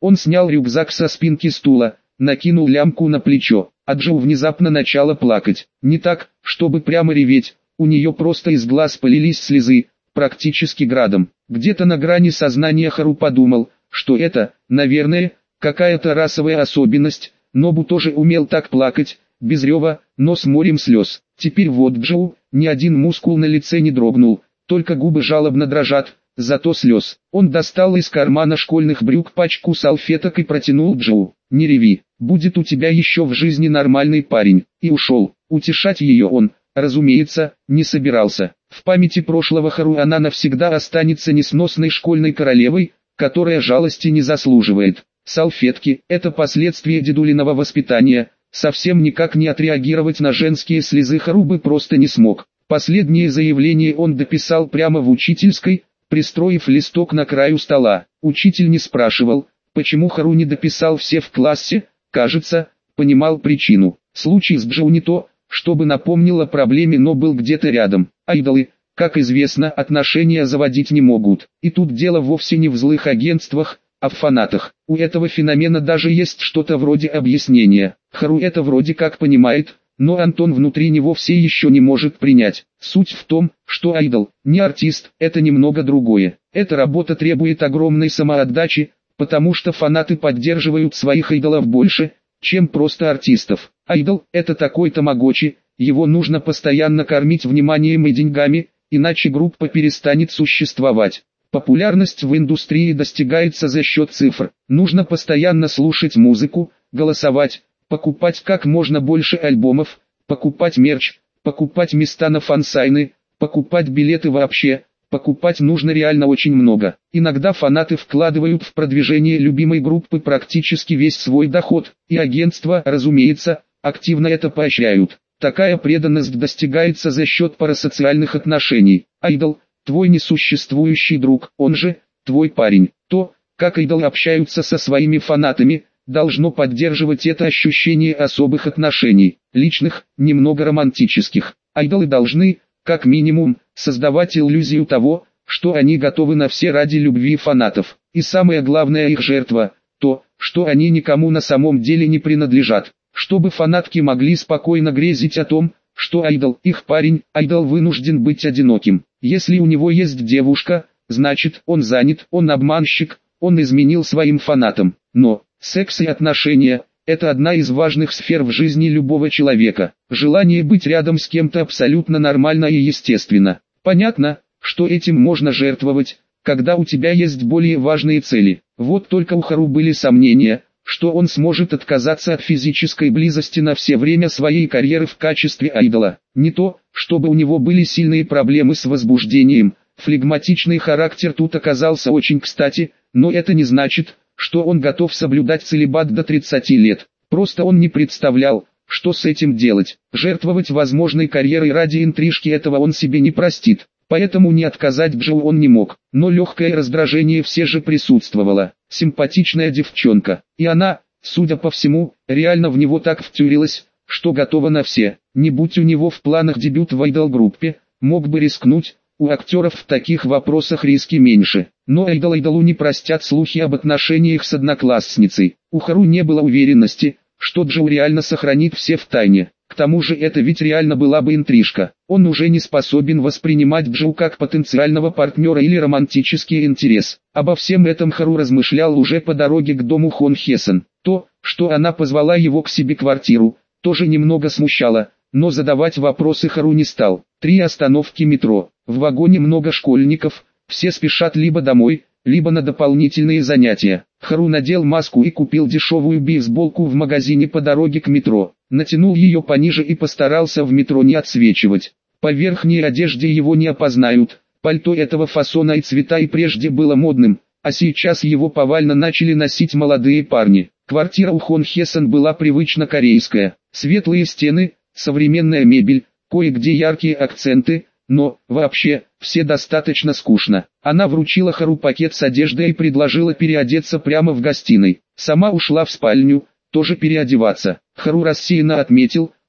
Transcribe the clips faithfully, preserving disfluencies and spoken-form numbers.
Он снял рюкзак со спинки стула, накинул лямку на плечо, а Джоу внезапно начала плакать. Не так, чтобы прямо реветь, у нее просто из глаз полились слезы, практически градом. Где-то на грани сознания Хару подумал, что это, наверное, какая-то расовая особенность. Нобу тоже умел так плакать, без рева, но с морем слез. Теперь вот Джоу, ни один мускул на лице не дрогнул, только губы жалобно дрожат, зато слез. Он достал из кармана школьных брюк пачку салфеток и протянул Джоу. «Не реви, будет у тебя еще в жизни нормальный парень», и ушел. Утешать ее он, разумеется, не собирался. В памяти прошлого Хару она навсегда останется несносной школьной королевой, которая жалости не заслуживает. Салфетки – это последствия дедулиного воспитания, совсем никак не отреагировать на женские слезы Хару бы просто не смог. Последнее заявление он дописал прямо в учительской, пристроив листок на краю стола. Учитель не спрашивал, почему Хару не дописал все в классе, кажется, понимал причину. Случай с Джоу не то, чтобы напомнил о проблеме, но был где-то рядом. Айдолы, как известно, отношения заводить не могут. И тут дело вовсе не в злых агентствах, а в фанатах. У этого феномена даже есть что-то вроде объяснения. Хару это вроде как понимает, но Антон внутри него все еще не может принять. Суть в том, что айдол, не артист, это немного другое. Эта работа требует огромной самоотдачи, потому что фанаты поддерживают своих айдолов больше, чем просто артистов. Айдол – это такой тамагочи, его нужно постоянно кормить вниманием и деньгами, иначе группа перестанет существовать. Популярность в индустрии достигается за счет цифр. Нужно постоянно слушать музыку, голосовать, покупать как можно больше альбомов, покупать мерч, покупать места на фансайны, покупать билеты вообще. Покупать нужно реально очень много. Иногда фанаты вкладывают в продвижение любимой группы практически весь свой доход, и агентства, разумеется, активно это поощряют. Такая преданность достигается за счет парасоциальных отношений. Айдол – твой несуществующий друг, он же – твой парень. То, как айдолы общаются со своими фанатами, должно поддерживать это ощущение особых отношений, личных, немного романтических. Айдолы должны, как минимум, создавать иллюзию того, что они готовы на все ради любви фанатов. И самое главное их жертва – то, что они никому на самом деле не принадлежат. Чтобы фанатки могли спокойно грезить о том, что айдол, их парень, айдол вынужден быть одиноким. Если у него есть девушка, значит он занят, он обманщик, он изменил своим фанатам. Но, секс и отношения – это одна из важных сфер в жизни любого человека. Желание быть рядом с кем-то абсолютно нормально и естественно. Понятно, что этим можно жертвовать, когда у тебя есть более важные цели. Вот только у Хару были сомнения, что он сможет отказаться от физической близости на все время своей карьеры в качестве айдола. Не то, чтобы у него были сильные проблемы с возбуждением, флегматичный характер тут оказался очень кстати, но это не значит, что он готов соблюдать целибат до тридцати лет. Просто он не представлял, что с этим делать. Жертвовать возможной карьерой ради интрижки этого он себе не простит. Поэтому не отказать Джоу он не мог. Но легкое раздражение все же присутствовало. Симпатичная девчонка. И она, судя по всему, реально в него так втюрилась, что готова на все. Не будь у него в планах дебют в айдол-группе, мог бы рискнуть. У актеров в таких вопросах риски меньше. Но айдол-айдолу не простят слухи об отношениях с одноклассницей. У Хару не было уверенности, что Джоу реально сохранит все в тайне. К тому же это ведь реально была бы интрижка. Он уже не способен воспринимать Джоу как потенциального партнера или романтический интерес. Обо всем этом Хару размышлял уже по дороге к дому Хон Хесен. То, что она позвала его к себе в квартиру, тоже немного смущало, но задавать вопросы Хару не стал. Три остановки метро. В вагоне много школьников, все спешат либо домой, либо на дополнительные занятия. Хару надел маску и купил дешевую бейсболку в магазине по дороге к метро. Натянул ее пониже и постарался в метро не отсвечивать. По верхней одежде его не опознают. Пальто этого фасона и цвета и прежде было модным, а сейчас его повально начали носить молодые парни. Квартира у Хон Хесен была привычно корейская. Светлые стены, современная мебель, кое-где яркие акценты. Но, вообще, все достаточно скучно. Она вручила Хару пакет с одеждой и предложила переодеться прямо в гостиной. Сама ушла в спальню, тоже переодеваться. Хару рассеянно отметил,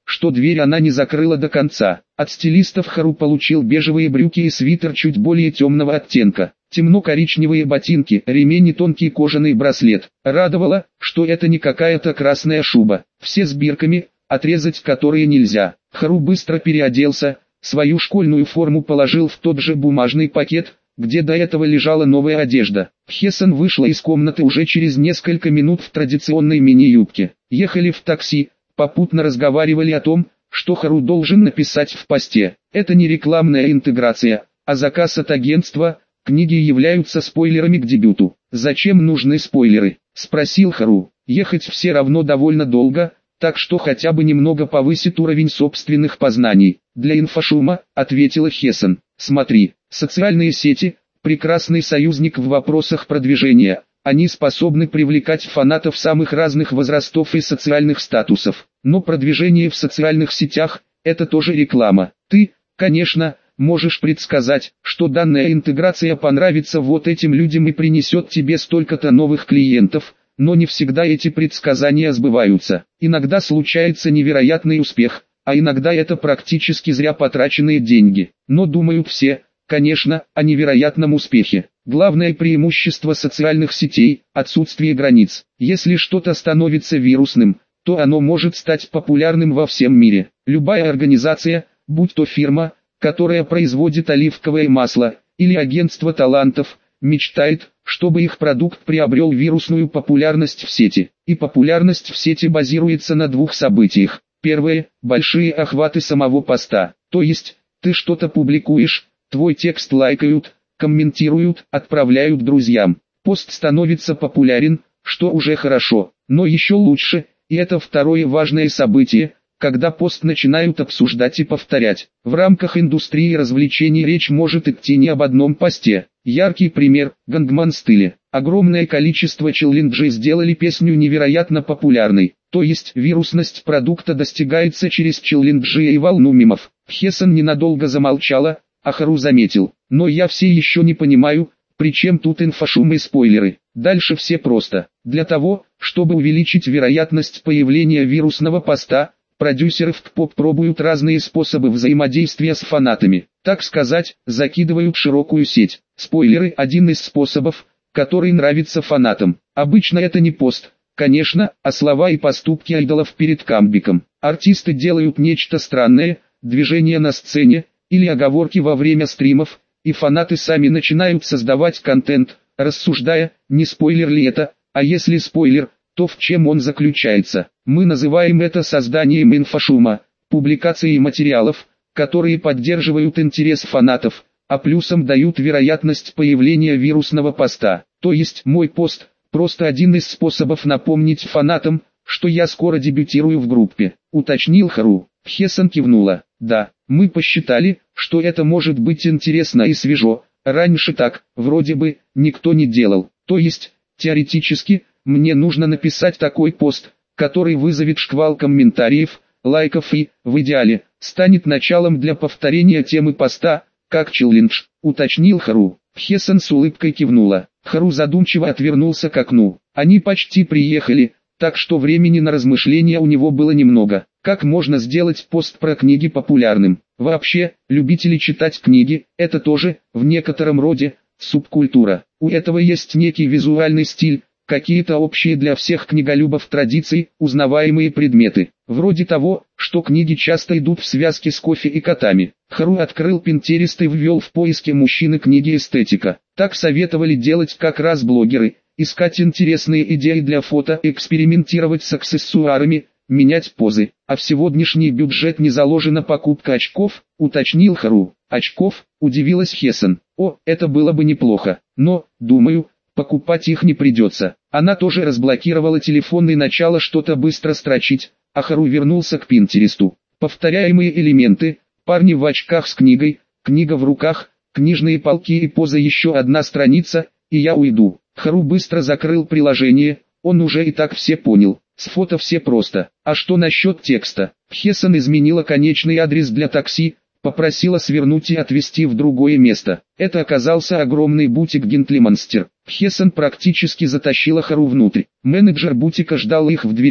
что дверь она не закрыла до конца. От стилистов Хару получил бежевые брюки и свитер чуть более темного оттенка, темно-коричневые ботинки, ремень и тонкий кожаный браслет. Радовало, что это не какая-то красная шуба, все с бирками, отрезать которые нельзя. Хару быстро переоделся, свою школьную форму положил в тот же бумажный пакет, где до этого лежала новая одежда. Хесен вышла из комнаты уже через несколько минут в традиционной мини-юбке. Ехали в такси, попутно разговаривали о том, что Хару должен написать в посте. Это не рекламная интеграция, а заказ от агентства. Книги являются спойлерами к дебюту. «Зачем нужны спойлеры?» – спросил Хару. «Ехать все равно довольно долго, так что хотя бы немного повысит уровень собственных познаний». «Для инфошума», – ответила Хесен. «Смотри, социальные сети – прекрасный союзник в вопросах продвижения. Они способны привлекать фанатов самых разных возрастов и социальных статусов. Но продвижение в социальных сетях – это тоже реклама. Ты, конечно, можешь предсказать, что данная интеграция понравится вот этим людям и принесет тебе столько-то новых клиентов, но не всегда эти предсказания сбываются. Иногда случается невероятный успех, а иногда это практически зря потраченные деньги. Но думают все, конечно, о невероятном успехе. Главное преимущество социальных сетей – отсутствие границ. Если что-то становится вирусным, то оно может стать популярным во всем мире. Любая организация, будь то фирма, которая производит оливковое масло, или агентство талантов, мечтает, чтобы их продукт приобрел вирусную популярность в сети. И популярность в сети базируется на двух событиях. Первое – большие охваты самого поста, то есть, ты что-то публикуешь, твой текст лайкают, комментируют, отправляют друзьям. Пост становится популярен, что уже хорошо, но еще лучше, и это второе важное событие, когда пост начинают обсуждать и повторять. В рамках индустрии развлечений речь может идти не об одном посте. Яркий пример – Гангман Стиле. Огромное количество челленджей сделали песню невероятно популярной, то есть вирусность продукта достигается через челленджи и волну мемов. Хесен ненадолго замолчала, а Хару заметил: но я все еще не понимаю, при чем тут инфошум и спойлеры. Дальше все просто. Для того, чтобы увеличить вероятность появления вирусного поста, продюсеры в КПоп пробуют разные способы взаимодействия с фанатами. Так сказать, закидывают широкую сеть. Спойлеры – один из способов, который нравится фанатам. Обычно это не пост, конечно, а слова и поступки айдолов перед камбэком. Артисты делают нечто странное, движение на сцене, или оговорки во время стримов, и фанаты сами начинают создавать контент, рассуждая, не спойлер ли это, а если спойлер, то в чем он заключается. Мы называем это созданием инфошума, публикацией материалов, которые поддерживают интерес фанатов, а плюсом дают вероятность появления вирусного поста. То есть мой пост – просто один из способов напомнить фанатам, что я скоро дебютирую в группе, уточнил Хару. Хесен кивнула. Да, мы посчитали, что это может быть интересно и свежо. Раньше так, вроде бы, никто не делал. То есть, теоретически, мне нужно написать такой пост, который вызовет шквал комментариев, лайков и, в идеале, станет началом для повторения темы поста, как челлендж, уточнил Хару. Хесен с улыбкой кивнула. Хару задумчиво отвернулся к окну. Они почти приехали, так что времени на размышления у него было немного. Как можно сделать пост про книги популярным? Вообще, любители читать книги – это тоже, в некотором роде, субкультура. У этого есть некий визуальный стиль, какие-то общие для всех книголюбов традиции, узнаваемые предметы. Вроде того, что книги часто идут в связке с кофе и котами. Хару открыл Pinterest и ввел в поиске мужчины книги эстетика. Так советовали делать как раз блогеры. Искать интересные идеи для фото, экспериментировать с аксессуарами, менять позы. А в сегодняшний бюджет не заложена покупка очков, уточнил Хару. Очков, удивилась Хесен. О, это было бы неплохо, но, думаю, покупать их не придется. Она тоже разблокировала телефон и начала что-то быстро строчить, а Хару вернулся к Пинтересту. Повторяемые элементы, парни в очках с книгой, книга в руках, книжные полки и поза, еще одна страница, и я уйду. Хару быстро закрыл приложение, он уже и так все понял. С фото все просто. А что насчет текста? Хесен изменила конечный адрес для такси, попросила свернуть и отвезти в другое место. Это оказался огромный бутик Гентлиманстер. Хесен практически затащила Хару внутрь. Менеджер бутика ждал их в дверях,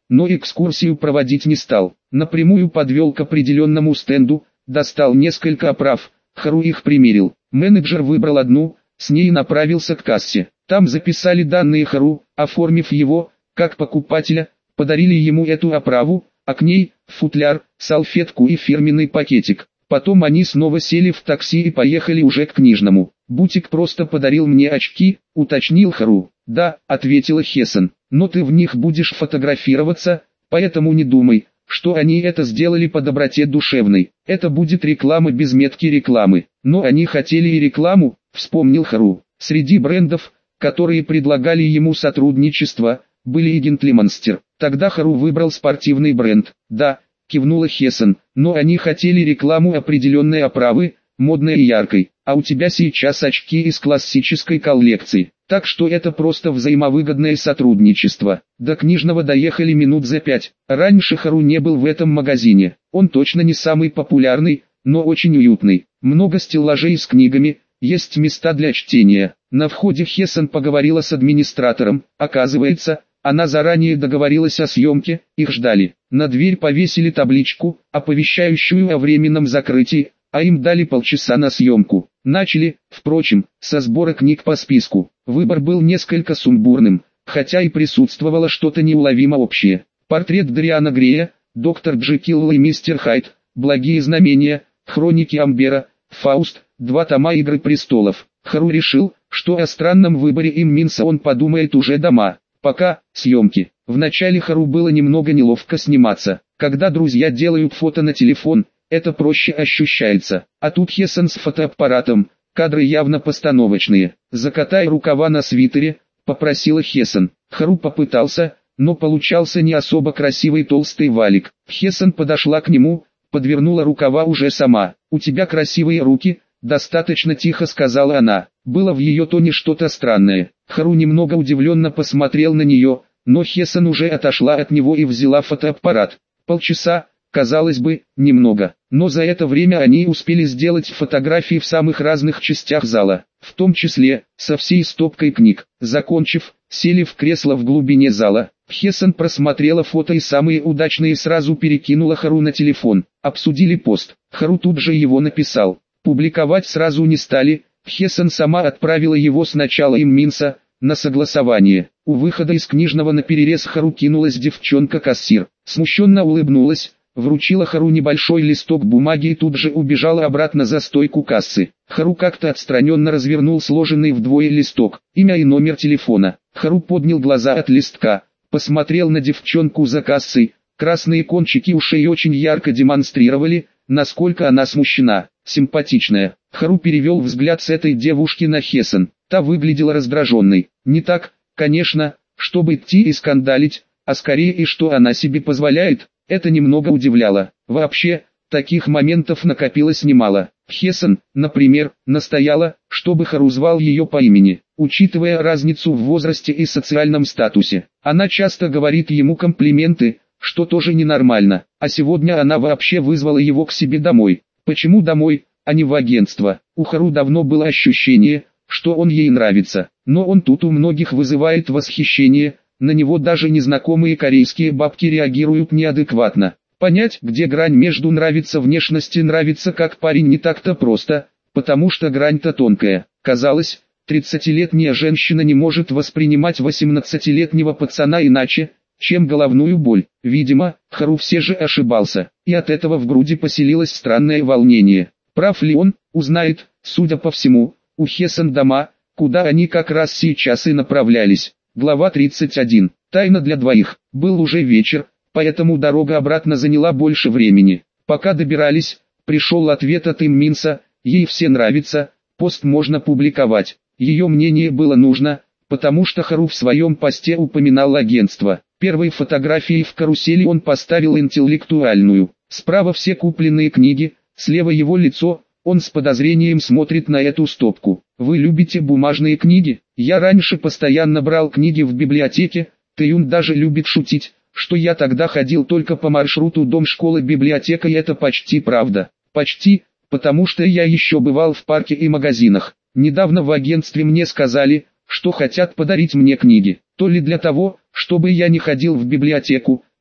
но экскурсию проводить не стал. Напрямую подвел к определенному стенду, достал несколько оправ, Хару их примерил. Менеджер выбрал одну, с ней направился к кассе. Там записали данные Хару, оформив его, как покупателя, подарили ему эту оправу, а к ней футляр, салфетку и фирменный пакетик. Потом они снова сели в такси и поехали уже к книжному. «Бутик просто подарил мне очки», — уточнил Хару. «Да», — ответила Хесен, — «но ты в них будешь фотографироваться, поэтому не думай, что они это сделали по доброте душевной. Это будет реклама без метки рекламы». «Но они хотели и рекламу», — вспомнил Хару. Среди брендов, которые предлагали ему сотрудничество, были и Гентлиманстер. Тогда Хару выбрал спортивный бренд. «Да», — кивнула Хесен, — «но они хотели рекламу определенной оправы, модной и яркой, а у тебя сейчас очки из классической коллекции. Так что это просто взаимовыгодное сотрудничество». До книжного доехали минут за пять. Раньше Хару не был в этом магазине. Он точно не самый популярный, но очень уютный. Много стеллажей с книгами, есть места для чтения. На входе Хесен поговорила с администратором. Оказывается, она заранее договорилась о съемке, их ждали. На дверь повесили табличку, оповещающую о временном закрытии, а им дали полчаса на съемку. Начали, впрочем, со сбора книг по списку. Выбор был несколько сумбурным, хотя и присутствовало что-то неуловимо общее. Портрет Дориана Грея, доктор Джекилл и мистер Хайд, Благие знамения, Хроники Амбера, Фауст, два тома Игры престолов. Хару решил, что о странном выборе им Минса он подумает уже дома. Пока, съемки. Вначале Хару было немного неловко сниматься. Когда друзья делают фото на телефон, это проще ощущается. А тут Хесен с фотоаппаратом, кадры явно постановочные. «Закатай рукава на свитере», — попросила Хесен. Хару попытался, но получался не особо красивый толстый валик. Хесен подошла к нему, подвернула рукава уже сама. «У тебя красивые руки», — достаточно тихо сказала она. Было в ее тоне что-то странное. Хару немного удивленно посмотрел на нее, но Хесен уже отошла от него и взяла фотоаппарат. Полчаса, казалось бы, немного, но за это время они успели сделать фотографии в самых разных частях зала, в том числе, со всей стопкой книг. Закончив, сели в кресло в глубине зала. Хесен просмотрела фото и самые удачные сразу перекинула Хару на телефон. Обсудили пост. Хару тут же его написал. Публиковать сразу не стали. Хесен сама отправила его сначала им Минса, на согласование. У выхода из книжного наперерез Хару кинулась девчонка-кассир. Смущенно улыбнулась, вручила Хару небольшой листок бумаги и тут же убежала обратно за стойку кассы. Хару как-то отстраненно развернул сложенный вдвое листок, имя и номер телефона. Хару поднял глаза от листка, посмотрел на девчонку за кассой. Красные кончики ушей очень ярко демонстрировали, насколько она смущена. Симпатичная. Хару перевел взгляд с этой девушки на Хесен. Та выглядела раздраженной. Не так, конечно, чтобы идти и скандалить, а скорее и что она себе позволяет. Это немного удивляло. Вообще, таких моментов накопилось немало. Хесен, например, настояла, чтобы Хару звал ее по имени, учитывая разницу в возрасте и социальном статусе. Она часто говорит ему комплименты, что тоже ненормально, а сегодня она вообще вызвала его к себе домой. Почему домой, а не в агентство? У Хару давно было ощущение, что он ей нравится, но он тут у многих вызывает восхищение, на него даже незнакомые корейские бабки реагируют неадекватно. Понять, где грань между нравится внешность и нравится как парень, не так-то просто, потому что грань-то тонкая. Казалось, тридцатилетняя женщина не может воспринимать восемнадцатилетнего пацана иначе, чем головную боль. Видимо, Хару все же ошибался, и от этого в груди поселилось странное волнение. Прав ли он, узнает, судя по всему, у Хесен дома, куда они как раз сейчас и направлялись. Глава тридцать один. Тайна для двоих. Был уже вечер, поэтому дорога обратно заняла больше времени. Пока добирались, пришел ответ от им Минса, ей все нравится, пост можно публиковать. Ее мнение было нужно, потому что Хару в своем посте упоминал агентство. Первой фотографией в карусели он поставил интеллектуальную. Справа все купленные книги, слева его лицо, он с подозрением смотрит на эту стопку. «Вы любите бумажные книги? Я раньше постоянно брал книги в библиотеке». Тэюн даже любит шутить, что я тогда ходил только по маршруту дом-школа-библиотека, и это почти правда. Почти, потому что я еще бывал в парке и магазинах. Недавно в агентстве мне сказали, что хотят подарить мне книги. То ли для того, чтобы я не ходил в библиотеку,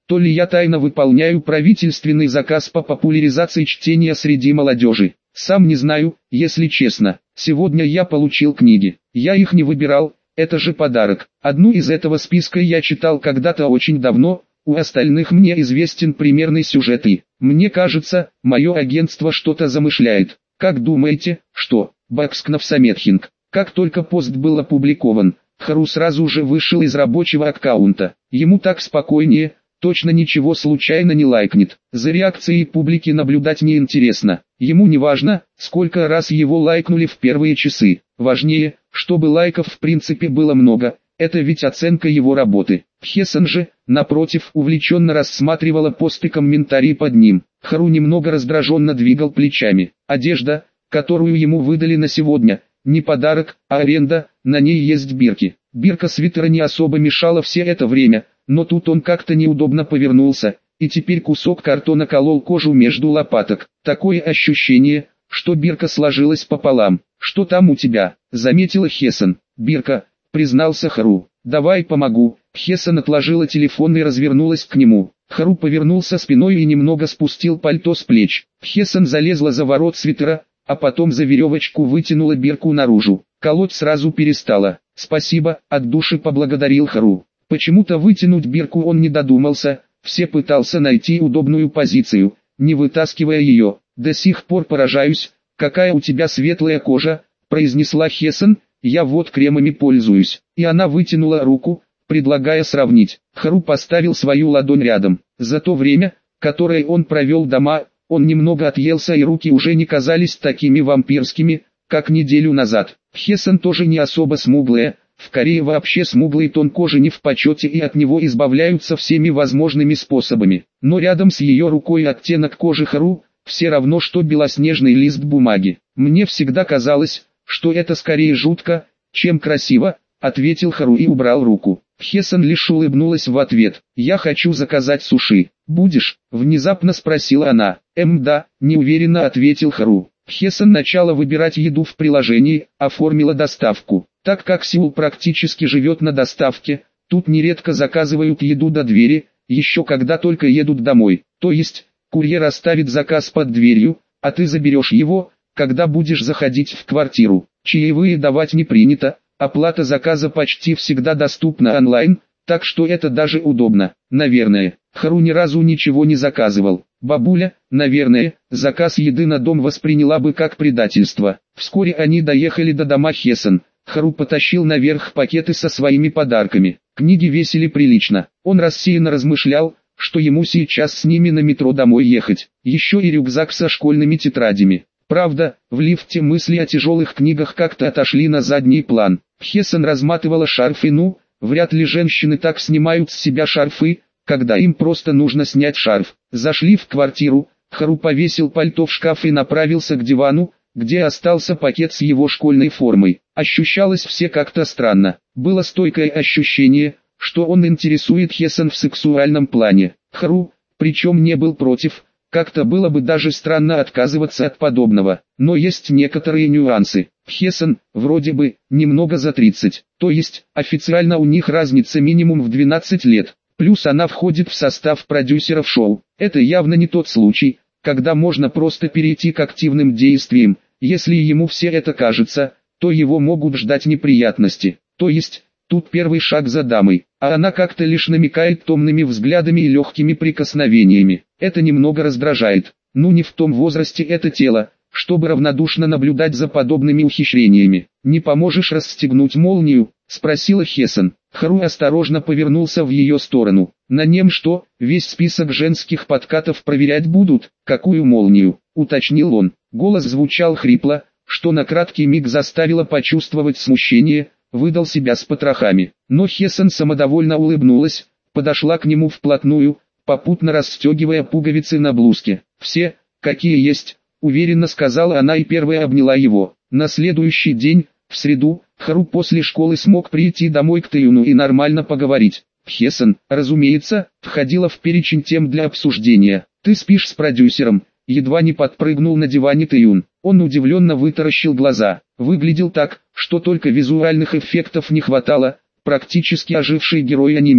то ли я тайно выполняю правительственный заказ по популяризации чтения среди молодежи. Сам не знаю, если честно. Сегодня я получил книги. Я их не выбирал, это же подарок. Одну из этого списка я читал когда-то очень давно, у остальных мне известен примерный сюжет и, мне кажется, мое агентство что-то замышляет. Как думаете, что? Бакскнов Саметхинг. Как только пост был опубликован, Хару сразу же вышел из рабочего аккаунта. Ему так спокойнее, точно ничего случайно не лайкнет. За реакцией публики наблюдать неинтересно. Ему не важно, сколько раз его лайкнули в первые часы. Важнее, чтобы лайков в принципе было много. Это ведь оценка его работы. Хесен же, напротив, увлеченно рассматривала пост и комментарии под ним. Хару немного раздраженно двигал плечами. Одежда, которую ему выдали на сегодня, не подарок, а аренда, на ней есть бирки. Бирка свитера не особо мешала все это время, но тут он как-то неудобно повернулся, и теперь кусок картона колол кожу между лопаток. Такое ощущение, что бирка сложилась пополам. «Что там у тебя?» — заметила Хесен. «Бирка», — признался Хару. «Давай помогу». Хесен отложила телефон и развернулась к нему. Хару повернулся спиной и немного спустил пальто с плеч. Хесен залезла за ворот свитера, а потом за веревочку вытянула бирку наружу. Колоть сразу перестала. «Спасибо», — от души поблагодарил Хару. Почему-то вытянуть бирку он не додумался, все пытался найти удобную позицию, не вытаскивая ее. «До сих пор поражаюсь, какая у тебя светлая кожа», — произнесла Хесен. «Я вот кремами пользуюсь». И она вытянула руку, предлагая сравнить. Хару поставил свою ладонь рядом. За то время, которое он провел дома, он немного отъелся и руки уже не казались такими вампирскими, как неделю назад. Хесен тоже не особо смуглая, в Корее вообще смуглый тон кожи не в почете и от него избавляются всеми возможными способами. Но рядом с ее рукой оттенок кожи Хару, все равно что белоснежный лист бумаги. «Мне всегда казалось, что это скорее жутко, чем красиво», — ответил Хару и убрал руку. Хесен лишь улыбнулась в ответ. «Я хочу заказать суши. Будешь?» — внезапно спросила она. «Эм да», — неуверенно ответил Хару. Хесен начала выбирать еду в приложении, оформила доставку. Так как Сеул практически живет на доставке, тут нередко заказывают еду до двери, еще когда только едут домой. То есть, курьер оставит заказ под дверью, а ты заберешь его, когда будешь заходить в квартиру. Чаевые давать не принято, оплата заказа почти всегда доступна онлайн, так что это даже удобно. Наверное, Хару ни разу ничего не заказывал. Бабуля, наверное, заказ еды на дом восприняла бы как предательство. Вскоре они доехали до дома Хесен. Хару потащил наверх пакеты со своими подарками. Книги весили прилично. Он рассеянно размышлял, что ему сейчас с ними на метро домой ехать. Еще и рюкзак со школьными тетрадями. Правда, в лифте мысли о тяжелых книгах как-то отошли на задний план. Хесен разматывала шарф и ну, вряд ли женщины так снимают с себя шарфы, когда им просто нужно снять шарф. Зашли в квартиру, Хару повесил пальто в шкаф и направился к дивану, где остался пакет с его школьной формой. Ощущалось все как-то странно. Было стойкое ощущение, что он интересует Хесен в сексуальном плане. Хару, причем не был против, как-то было бы даже странно отказываться от подобного. Но есть некоторые нюансы. Хесен, вроде бы, немного за тридцать, то есть, официально у них разница минимум в двенадцать лет. Плюс она входит в состав продюсеров шоу. Это явно не тот случай, когда можно просто перейти к активным действиям. Если ему все это кажется, то его могут ждать неприятности. То есть, тут первый шаг за дамой, а она как-то лишь намекает томными взглядами и легкими прикосновениями. Это немного раздражает. Ну не в том возрасте это тело, чтобы равнодушно наблюдать за подобными ухищрениями. «Не поможешь расстегнуть молнию?» — спросила Хесен. Хару осторожно повернулся в ее сторону. «На нем что, весь список женских подкатов проверять будут? Какую молнию?» — уточнил он. Голос звучал хрипло, что на краткий миг заставило почувствовать смущение, выдал себя с потрохами. Но Хесен самодовольно улыбнулась, подошла к нему вплотную, попутно расстегивая пуговицы на блузке. «Все, какие есть», — уверенно сказала она и первая обняла его. На следующий день, в среду, Хару после школы смог прийти домой к Тэюну и нормально поговорить. Хесен, разумеется, входила в перечень тем для обсуждения. «Ты спишь с продюсером?» Едва не подпрыгнул на диване Тэюн. Он удивленно вытаращил глаза. Выглядел так, что только визуальных эффектов не хватало, практически оживший герой аниме.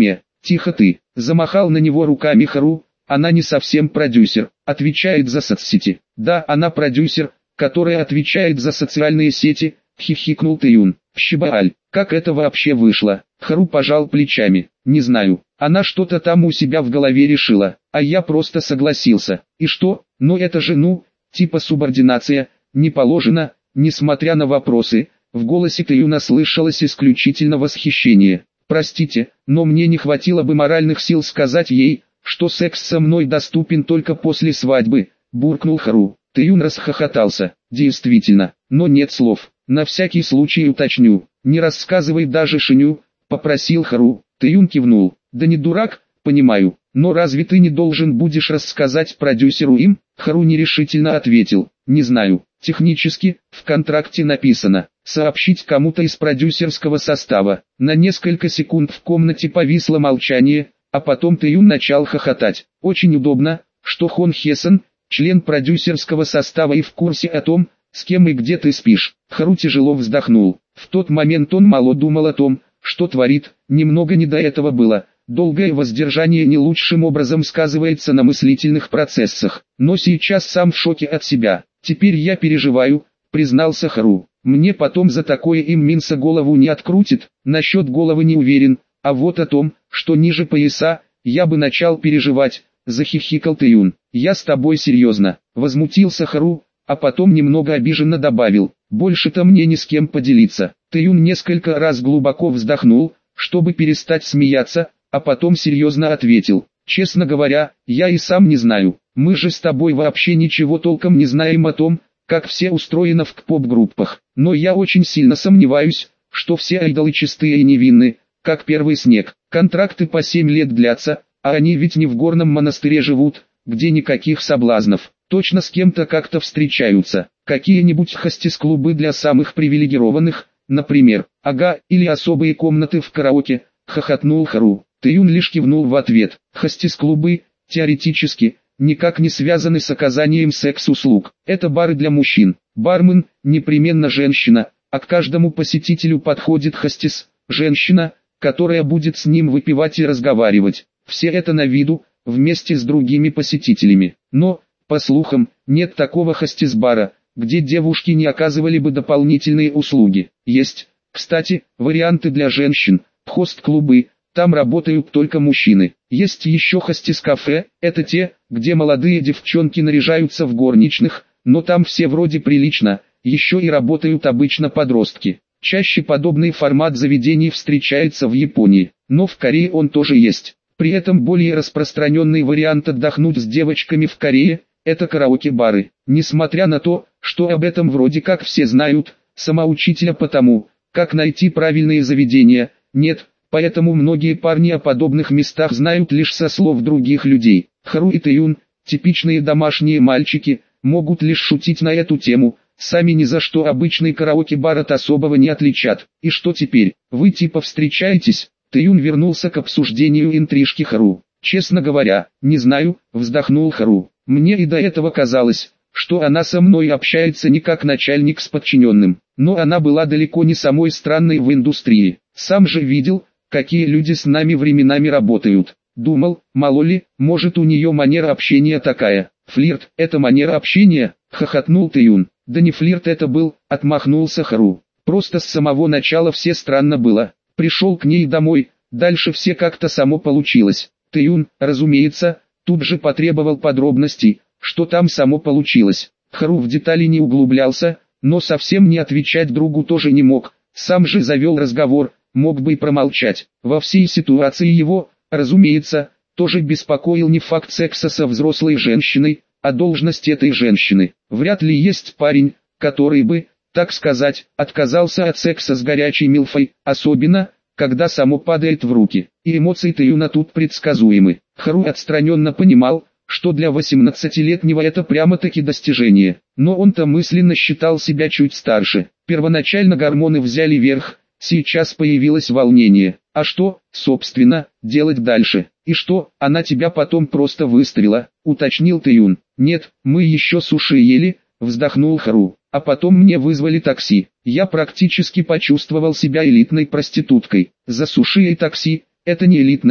Тихо ты, замахал на него руками Хару, она не совсем продюсер, отвечает за соцсети. Да, она продюсер, которая отвечает за социальные сети, хихикнул Тэюн. Пщебааль, как это вообще вышло? Хару пожал плечами. Не знаю, она что-то там у себя в голове решила, а я просто согласился. И что? Но это же ну, типа субординация, не положено. Несмотря на вопросы, в голосе Тэюна слышалось исключительно восхищение. Простите, но мне не хватило бы моральных сил сказать ей, что секс со мной доступен только после свадьбы, буркнул Хару. Тэюн расхохотался. Действительно, но нет слов. На всякий случай уточню. Не рассказывай даже Шиню, попросил Хару. Тэюн кивнул. Да не дурак, понимаю. Но разве ты не должен будешь рассказать продюсеру им? Хару нерешительно ответил. Не знаю. Технически, в контракте написано, сообщить кому-то из продюсерского состава. На несколько секунд в комнате повисло молчание, а потом Тэюн начал хохотать. Очень удобно, что Хон Хесон, член продюсерского состава и в курсе о том, с кем и где ты спишь. Хару тяжело вздохнул. В тот момент он мало думал о том, что творит, немного не до этого было. Долгое воздержание не лучшим образом сказывается на мыслительных процессах. Но сейчас сам в шоке от себя. Теперь я переживаю, признался Хару. Мне потом за такое им Минса голову не открутит, насчет головы не уверен, а вот о том, что ниже пояса, я бы начал переживать, захихикал Тэюн. Я с тобой серьезно, возмутился Хару, а потом немного обиженно добавил, больше-то мне ни с кем поделиться. Тэюн несколько раз глубоко вздохнул, чтобы перестать смеяться, а потом серьезно ответил. Честно говоря, я и сам не знаю. Мы же с тобой вообще ничего толком не знаем о том, как все устроено в поп-группах. Но я очень сильно сомневаюсь, что все айдолы чистые и невинны, как первый снег. Контракты по семь лет длятся, а они ведь не в горном монастыре живут, где никаких соблазнов. Точно с кем-то как-то встречаются. Какие-нибудь хостес-клубы для самых привилегированных, например. Ага, или особые комнаты в караоке, хохотнул Хару. Тэюн лишь кивнул в ответ. Хостес-клубы, теоретически, никак не связаны с оказанием секс-услуг. Это бары для мужчин. Бармен – непременно женщина, а к каждому посетителю подходит хостес – женщина, которая будет с ним выпивать и разговаривать. Все это на виду, вместе с другими посетителями. Но, по слухам, нет такого хостес-бара, где девушки не оказывали бы дополнительные услуги. Есть, кстати, варианты для женщин, хост-клубы. Там работают только мужчины. Есть еще хостес-кафе, это те, где молодые девчонки наряжаются в горничных, но там все вроде прилично, еще и работают обычно подростки. Чаще подобный формат заведений встречается в Японии, но в Корее он тоже есть. При этом более распространенный вариант отдохнуть с девочками в Корее – это караоке-бары. Несмотря на то, что об этом вроде как все знают, самоучителя по тому, как найти правильные заведения, нет. Поэтому многие парни о подобных местах знают лишь со слов других людей. Хару и Тэюн, типичные домашние мальчики, могут лишь шутить на эту тему, сами ни за что обычный караоке-бар от особого не отличат. И что теперь, вы типа встречаетесь? Тэюн вернулся к обсуждению интрижки Хару. Честно говоря, не знаю, вздохнул Хару. Мне и до этого казалось, что она со мной общается не как начальник с подчиненным. Но она была далеко не самой странной в индустрии. Сам же видел, какие люди с нами временами работают. Думал, мало ли, может у нее манера общения такая. Флирт – это манера общения, хохотнул Тэюн. Да не флирт это был, отмахнулся Хару. Просто с самого начала все странно было. Пришел к ней домой, дальше все как-то само получилось. Тэюн, разумеется, тут же потребовал подробностей, что там само получилось. Хару в детали не углублялся, но совсем не отвечать другу тоже не мог. Сам же завел разговор. Мог бы и промолчать. Во всей ситуации его, разумеется, тоже беспокоил не факт секса со взрослой женщиной, а должность этой женщины. Вряд ли есть парень, который бы, так сказать, отказался от секса с горячей милфой, особенно, когда само падает в руки. И эмоции Тэюна тут предсказуемы. Хару отстраненно понимал, что для восемнадцатилетнего это прямо-таки достижение. Но он-то мысленно считал себя чуть старше. Первоначально гормоны взяли верх. Сейчас появилось волнение. А что, собственно, делать дальше? И что, она тебя потом просто выставила, уточнил Тэюн. Нет, мы еще суши ели, вздохнул Хару. А потом мне вызвали такси. Я практически почувствовал себя элитной проституткой. За суши и такси, это не элитное,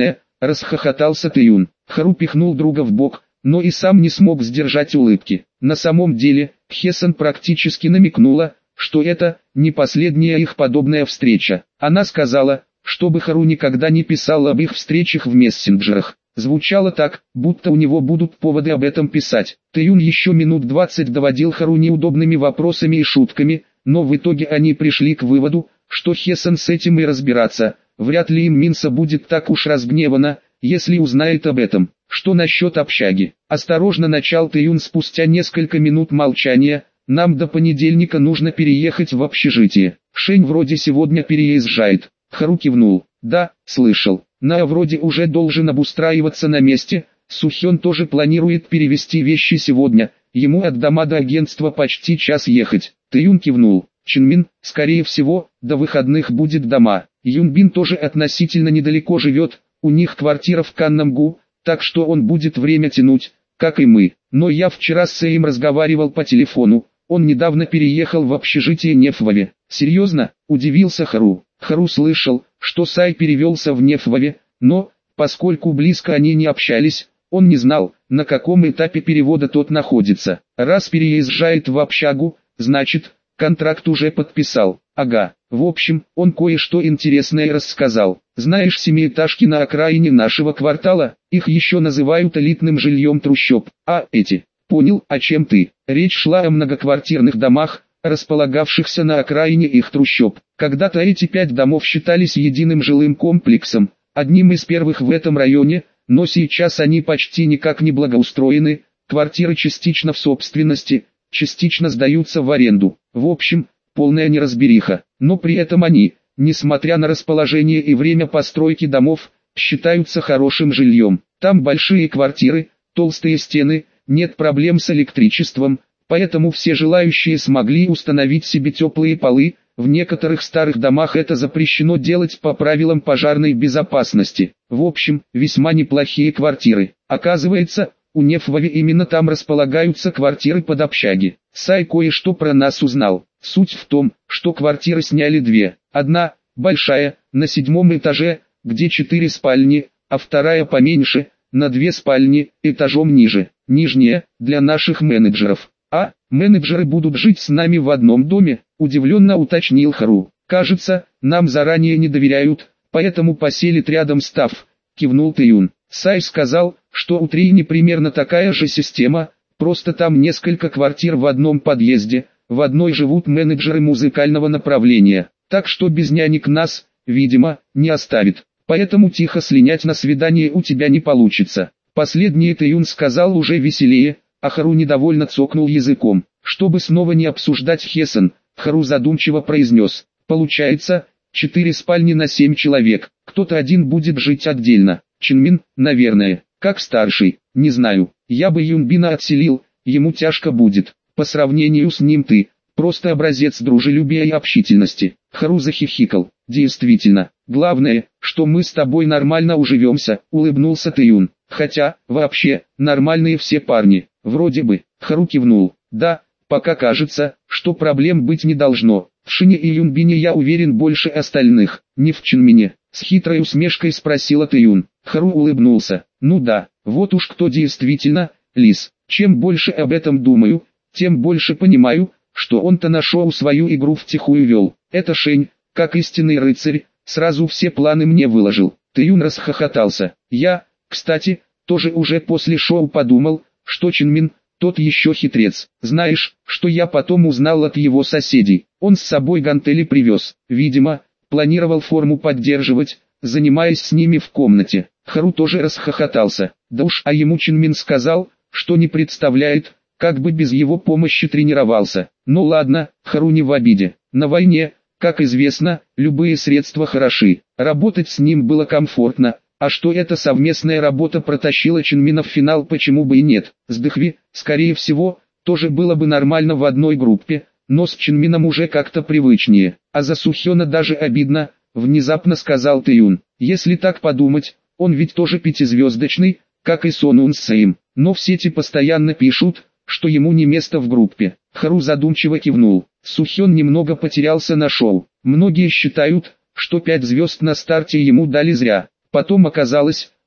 расхохотался Тэюн. Хару пихнул друга в бок, но и сам не смог сдержать улыбки. На самом деле, Хесон практически намекнула, что это не последняя их подобная встреча. Она сказала, чтобы Хару никогда не писал об их встречах в мессенджерах. Звучало так, будто у него будут поводы об этом писать. Тэюн еще минут двадцать доводил Хару неудобными вопросами и шутками, но в итоге они пришли к выводу, что Хесон с этим и разбираться. Вряд ли им Минса будет так уж разгневана, если узнает об этом. Что насчет общаги? Осторожно начал Тэюн спустя несколько минут молчания. Нам до понедельника нужно переехать в общежитие. Шень вроде сегодня переезжает. Хару кивнул. Да, слышал. На вроде уже должен обустраиваться на месте. Сухён тоже планирует перевести вещи сегодня. Ему от дома до агентства почти час ехать. Тэюн кивнул. Чинмин, скорее всего, до выходных будет дома. Юнбин тоже относительно недалеко живет. У них квартира в Каннамгу, так что он будет время тянуть, как и мы. Но я вчера с Сэем разговаривал по телефону. Он недавно переехал в общежитие Нефвове. Серьезно? Удивился Хару. Хару слышал, что Сай перевелся в Нефвове, но, поскольку близко они не общались, он не знал, на каком этапе перевода тот находится. Раз переезжает в общагу, значит, контракт уже подписал. Ага, в общем, он кое-что интересное рассказал. Знаешь семиэтажки на окраине нашего квартала, их еще называют элитным жильем трущоб. А эти? Понял, о чем ты? Речь шла о многоквартирных домах, располагавшихся на окраине их трущоб. Когда-то эти пять домов считались единым жилым комплексом, одним из первых в этом районе, но сейчас они почти никак не благоустроены, квартиры частично в собственности, частично сдаются в аренду. В общем, полная неразбериха, но при этом они, несмотря на расположение и время постройки домов, считаются хорошим жильем. Там большие квартиры, толстые стены, нет проблем с электричеством, поэтому все желающие смогли установить себе теплые полы. В некоторых старых домах это запрещено делать по правилам пожарной безопасности. В общем, весьма неплохие квартиры. Оказывается, у Нефвове именно там располагаются квартиры под общаги. Сай кое-что про нас узнал. Суть в том, что квартиры сняли две. Одна, большая, на седьмом этаже, где четыре спальни, а вторая поменьше, на две спальни, этажом ниже. Нижняя, для наших менеджеров. А, менеджеры будут жить с нами в одном доме, удивленно уточнил Хару. Кажется, нам заранее не доверяют, поэтому поселят рядом с Таф, кивнул Тэюн. Сай сказал, что у Трини примерно такая же система, просто там несколько квартир в одном подъезде, в одной живут менеджеры музыкального направления, так что без нянек нас, видимо, не оставит. Поэтому тихо слинять на свидание у тебя не получится. Последнее Тэюн сказал уже веселее, а Хару недовольно цокнул языком. Чтобы снова не обсуждать Хесон, Хару задумчиво произнес. Получается, четыре спальни на семь человек, кто-то один будет жить отдельно. Чинмин, наверное, как старший, не знаю. Я бы Юнбина отселил, ему тяжко будет. По сравнению с ним ты, просто образец дружелюбия и общительности. Хару захихикал. Действительно, главное, что мы с тобой нормально уживемся, улыбнулся Тэюн. Хотя, вообще, нормальные все парни, вроде бы. Хару кивнул. Да, пока кажется, что проблем быть не должно. В Шине и Юнбине я уверен больше остальных. Не в Чинмине. С хитрой усмешкой спросила Тэюн. Хару улыбнулся. Ну да, вот уж кто действительно, лис. Чем больше об этом думаю, тем больше понимаю, что он-то на шоу свою игру втихую вел. Это Шень, как истинный рыцарь, сразу все планы мне выложил. Тэюн расхохотался. Я, кстати, тоже уже после шоу подумал, что Чинмин, тот еще хитрец. Знаешь, что я потом узнал от его соседей? Он с собой гантели привез. Видимо, планировал форму поддерживать, занимаясь с ними в комнате. Хару тоже расхохотался. Да уж, а ему Чинмин сказал, что не представляет, как бы без его помощи тренировался. Ну ладно, Хару не в обиде. На войне, как известно, любые средства хороши. Работать с ним было комфортно. А что эта совместная работа протащила Чинмина в финал, почему бы и нет? С Дэхви, скорее всего, тоже было бы нормально в одной группе, но с Чинмином уже как-то привычнее. А за Сухёна даже обидно, внезапно сказал Тэюн. Если так подумать, он ведь тоже пятизвездочный, как и Сон Ун Сэйм. Но в сети постоянно пишут, что ему не место в группе. Хару задумчиво кивнул. Сухён немного потерялся на шоу. Многие считают, что пять звезд на старте ему дали зря. Потом оказалось,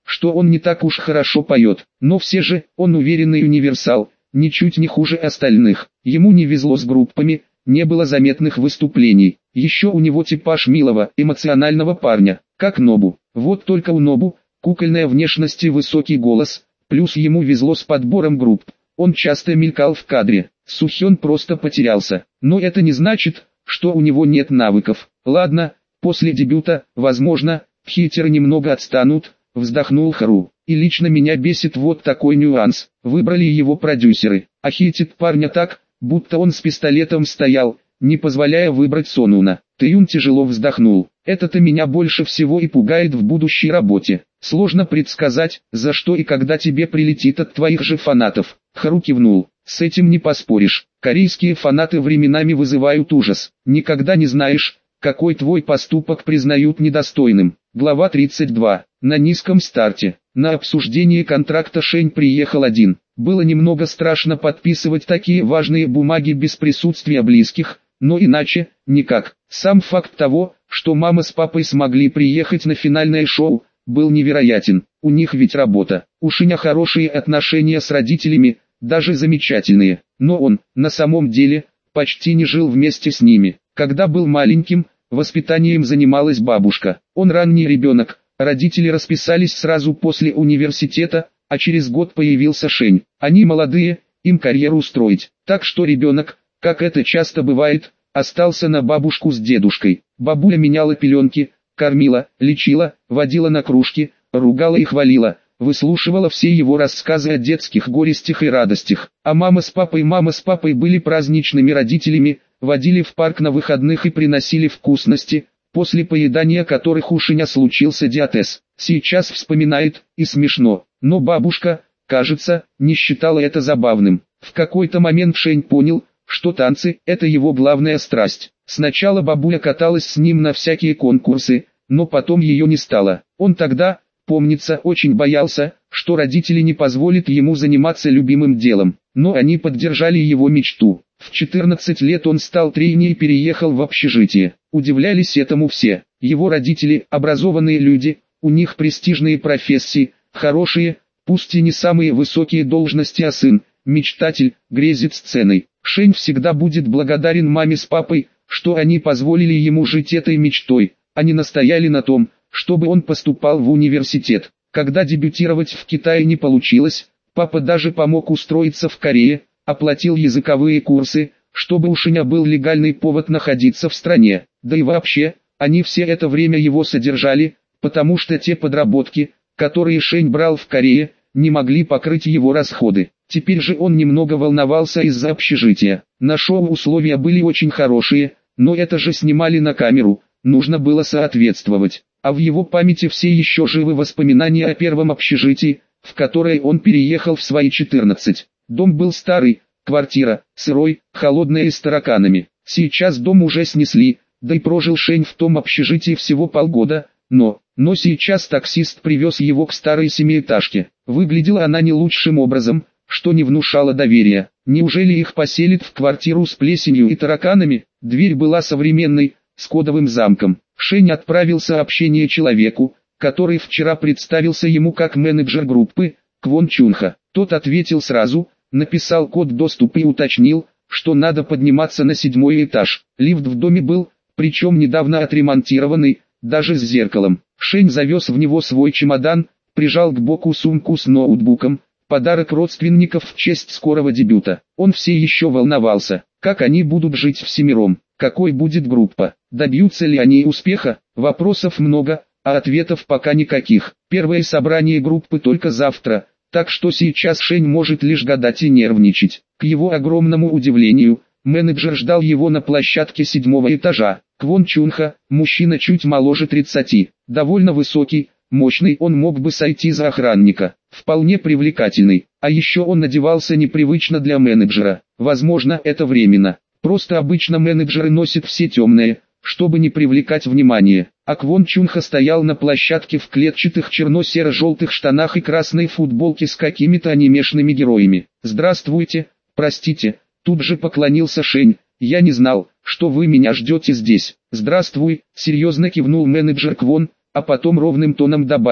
что он не так уж хорошо поет, но все же, он уверенный универсал, ничуть не хуже остальных. Ему не везло с группами, не было заметных выступлений. Еще у него типаж милого, эмоционального парня, как Нобу. Вот только у Нобу, кукольная внешность и высокий голос, плюс ему везло с подбором групп. Он часто мелькал в кадре. Сухён просто потерялся. Но это не значит, что у него нет навыков. Ладно, после дебюта, возможно, хейтеры немного отстанут, вздохнул Хару. И лично меня бесит вот такой нюанс. Выбрали его продюсеры, а хейтит парня так, будто он с пистолетом стоял, не позволяя выбрать Сонуна. Тэюн тяжело вздохнул. Это-то меня больше всего и пугает в будущей работе. Сложно предсказать, за что и когда тебе прилетит от твоих же фанатов. Хару кивнул. С этим не поспоришь. Корейские фанаты временами вызывают ужас. Никогда не знаешь, какой твой поступок признают недостойным. Глава тридцать два. На низком старте. На обсуждение контракта Шень приехал один. Было немного страшно подписывать такие важные бумаги без присутствия близких, но иначе, никак. Сам факт того, что мама с папой смогли приехать на финальное шоу, был невероятен. У них ведь работа. У Шеня хорошие отношения с родителями, даже замечательные. Но он, на самом деле, почти не жил вместе с ними. Когда был маленьким, воспитанием занималась бабушка. Он ранний ребенок, родители расписались сразу после университета, а через год появился Шень. Они молодые, им карьеру устроить. Так что ребенок, как это часто бывает, остался на бабушку с дедушкой. Бабуля меняла пеленки, кормила, лечила, водила на кружки, ругала и хвалила, выслушивала все его рассказы о детских горестях и радостях. А мама с папой мама с папой были праздничными родителями, водили в парк на выходных и приносили вкусности, после поедания которых у Шеня случился диатез. Сейчас вспоминает, и смешно, но бабушка, кажется, не считала это забавным. В какой-то момент Шень понял, что танцы – это его главная страсть. Сначала бабуля каталась с ним на всякие конкурсы, но потом ее не стало. Он тогда, помнится, очень боялся, что родители не позволят ему заниматься любимым делом, но они поддержали его мечту. В четырнадцать лет он стал трейни и переехал в общежитие. Удивлялись этому все. Его родители – образованные люди, у них престижные профессии, хорошие, пусть и не самые высокие должности, а сын – мечтатель, грезит сценой. Шень всегда будет благодарен маме с папой, что они позволили ему жить этой мечтой, а не настояли на том, чтобы он поступал в университет. Когда дебютировать в Китае не получилось, папа даже помог устроиться в Корее, оплатил языковые курсы, чтобы у Шеня был легальный повод находиться в стране. Да и вообще, они все это время его содержали, потому что те подработки, которые Шень брал в Корее, не могли покрыть его расходы. Теперь же он немного волновался из-за общежития. На шоу условия были очень хорошие, но это же снимали на камеру, нужно было соответствовать. А в его памяти все еще живы воспоминания о первом общежитии, в которое он переехал в свои четырнадцать. Дом был старый, квартира, сырой, холодная и с тараканами. Сейчас дом уже снесли, да и прожил Шень в том общежитии всего полгода, но... Но сейчас таксист привез его к старой семиэтажке. Выглядела она не лучшим образом, что не внушало доверия. Неужели их поселят в квартиру с плесенью и тараканами? Дверь была современной, с кодовым замком. Шень отправил сообщение человеку, который вчера представился ему как менеджер группы, Квон Чунха. Тот ответил сразу, написал код доступа и уточнил, что надо подниматься на седьмой этаж. Лифт в доме был, причем недавно отремонтированный, даже с зеркалом. Шень завез в него свой чемодан, прижал к боку сумку с ноутбуком, подарок родственников в честь скорого дебюта. Он все еще волновался, как они будут жить всемиром, какой будет группа, добьются ли они успеха. Вопросов много, а ответов пока никаких. Первое собрание группы только завтра, так что сейчас Шень может лишь гадать и нервничать. К его огромному удивлению, менеджер ждал его на площадке седьмого этажа. Квон Чунха, мужчина чуть моложе тридцати, довольно высокий, мощный, он мог бы сойти за охранника, вполне привлекательный, а еще он одевался непривычно для менеджера, возможно это временно, просто обычно менеджеры носят все темное, чтобы не привлекать внимание, а Квон Чунха стоял на площадке в клетчатых черно-серо-желтых штанах и красной футболке с какими-то анимешными героями. «Здравствуйте, простите», тут же поклонился Шень. «Я не знал, что вы меня ждете здесь». «Здравствуй», серьезно кивнул менеджер Квон, а потом ровным тоном добавил.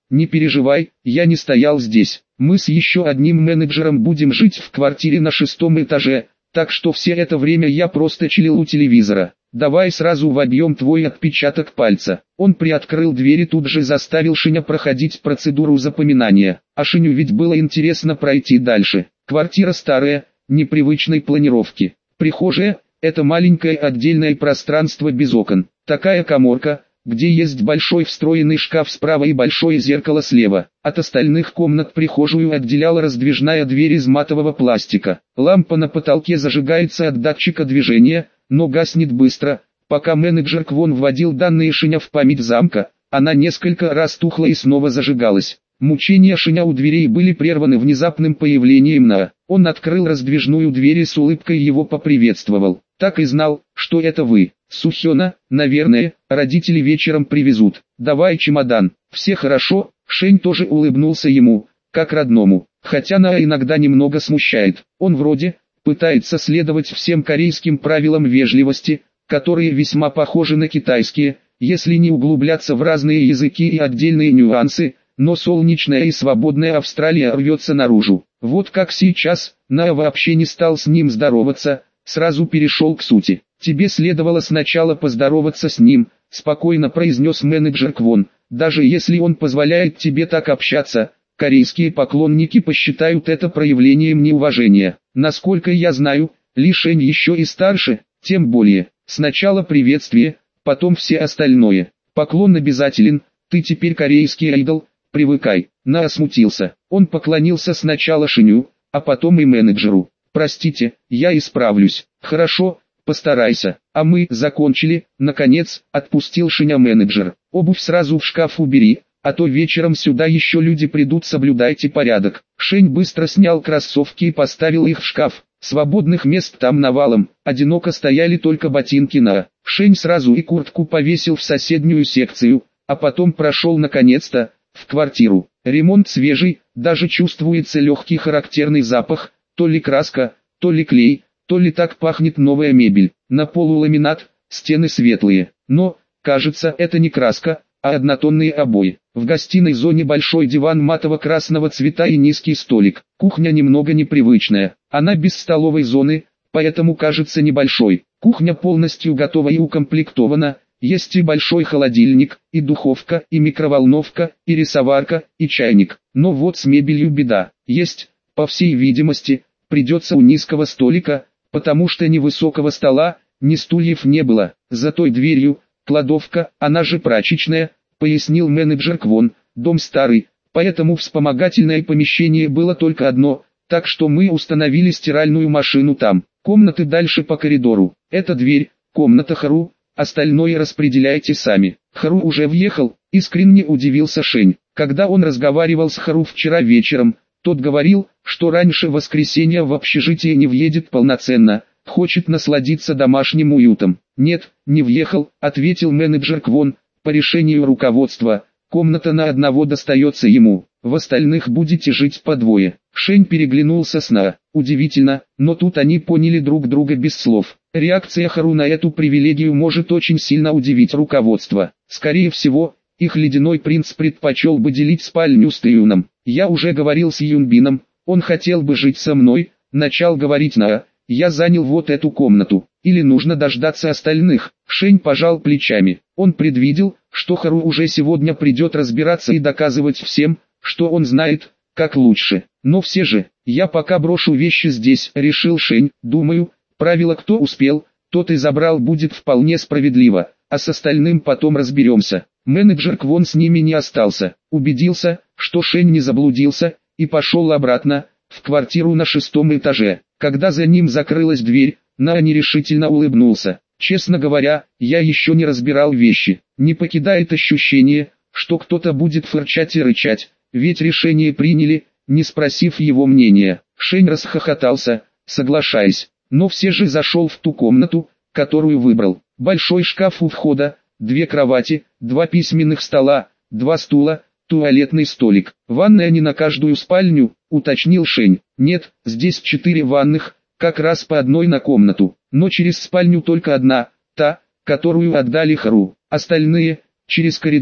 Не переживай, я не стоял здесь. Мы с еще одним менеджером будем жить в квартире на шестом этаже, так что все это время я просто чилил у телевизора. Давай сразу вобьем твой отпечаток пальца. Он приоткрыл дверь и тут же заставил Шеня проходить процедуру запоминания. А Шеню ведь было интересно пройти дальше. Квартира старая, непривычной планировки. Прихожая – это маленькое отдельное пространство без окон. Такая каморка, где есть большой встроенный шкаф справа и большое зеркало слева. От остальных комнат прихожую отделяла раздвижная дверь из матового пластика. Лампа на потолке зажигается от датчика движения, но гаснет быстро. Пока менеджер Квон вводил данные Шеня в память замка, она несколько раз тухла и снова зажигалась. Мучения Шеня у дверей были прерваны внезапным появлением Наа. Он открыл раздвижную дверь и с улыбкой его поприветствовал. «Так и знал, что это вы. Сухёна, наверное, родители вечером привезут. Давай чемодан». «Все хорошо». Шень тоже улыбнулся ему, как родному. Хотя Наа иногда немного смущает. Он вроде пытается следовать всем корейским правилам вежливости, которые весьма похожи на китайские, если не углубляться в разные языки и отдельные нюансы, но солнечная и свободная Австралия рвется наружу. Вот как сейчас, Наа вообще не стал с ним здороваться, сразу перешел к сути. «Тебе следовало сначала поздороваться с ним», — спокойно произнес менеджер Квон. «Даже если он позволяет тебе так общаться, корейские поклонники посчитают это проявлением неуважения. Насколько я знаю, Ли Шень еще и старше, тем более. Сначала приветствие, потом все остальное. Поклон обязателен, ты теперь корейский айдол, привыкай». Наа смутился. Он поклонился сначала Шеню, а потом и менеджеру. «Простите, я исправлюсь». «Хорошо, постарайся». «А мы закончили», наконец, отпустил Шеня менеджер. «Обувь сразу в шкаф убери, а то вечером сюда еще люди придут, соблюдайте порядок». Шень быстро снял кроссовки и поставил их в шкаф. Свободных мест там навалом, одиноко стояли только ботинки Наа. Шень сразу и куртку повесил в соседнюю секцию, а потом прошел наконец-то в квартиру. Ремонт свежий, даже чувствуется легкий характерный запах, то ли краска, то ли клей, то ли так пахнет новая мебель. На полу ламинат, стены светлые, но, кажется, это не краска, а однотонные обои. В гостиной зоне большой диван матово-красного цвета и низкий столик. Кухня немного непривычная, она без столовой зоны, поэтому кажется небольшой. Кухня полностью готова и укомплектована, есть и большой холодильник, и духовка, и микроволновка, и рисоварка, и чайник. Но вот с мебелью беда. Есть, по всей видимости, придется у низкого столика, потому что ни высокого стола, ни стульев не было. За той дверью кладовка, она же прачечная, пояснил менеджер Квон. Дом старый, поэтому вспомогательное помещение было только одно, так что мы установили стиральную машину там. Комнаты дальше по коридору. Это дверь, комната Хару, остальное распределяйте сами. Хару уже въехал, искренне удивился Шень. Когда он разговаривал с Хару вчера вечером, тот говорил, что раньше воскресенья в общежитие не въедет полноценно, хочет насладиться домашним уютом. «Нет, не въехал», — ответил менеджер Квон. «По решению руководства, комната на одного достается ему, в остальных будете жить по двое». Шень переглянулся с Наа. Удивительно, но тут они поняли друг друга без слов. Реакция Хару на эту привилегию может очень сильно удивить руководство. Скорее всего, их ледяной принц предпочел бы делить спальню с Таюном. «Я уже говорил с Юнбином, он хотел бы жить со мной», — начал говорить Наа. «Я занял вот эту комнату. Или нужно дождаться остальных?» Шень пожал плечами. Он предвидел, что Хару уже сегодня придет разбираться и доказывать всем, что он знает, как лучше. «Но все же, я пока брошу вещи здесь», — решил Шень. «Думаю, правило кто успел, тот и забрал будет вполне справедливо, а с остальным потом разберемся». Менеджер Квон с ними не остался, убедился, что Шень не заблудился, и пошел обратно, в квартиру на шестом этаже. Когда за ним закрылась дверь, Наа нерешительно улыбнулся. «Честно говоря, я еще не разбирал вещи. Не покидает ощущение, что кто-то будет фырчать и рычать, ведь решение приняли, не спросив его мнения». Шень расхохотался, соглашаясь, но все же зашел в ту комнату, которую выбрал. Большой шкаф у входа, две кровати, два письменных стола, два стула, туалетный столик. «Ванная не на каждую спальню», — уточнил Шень. «Нет, здесь четыре ванных, как раз по одной на комнату, но через спальню только одна, та, которую отдали Хару. Остальные, через коридор,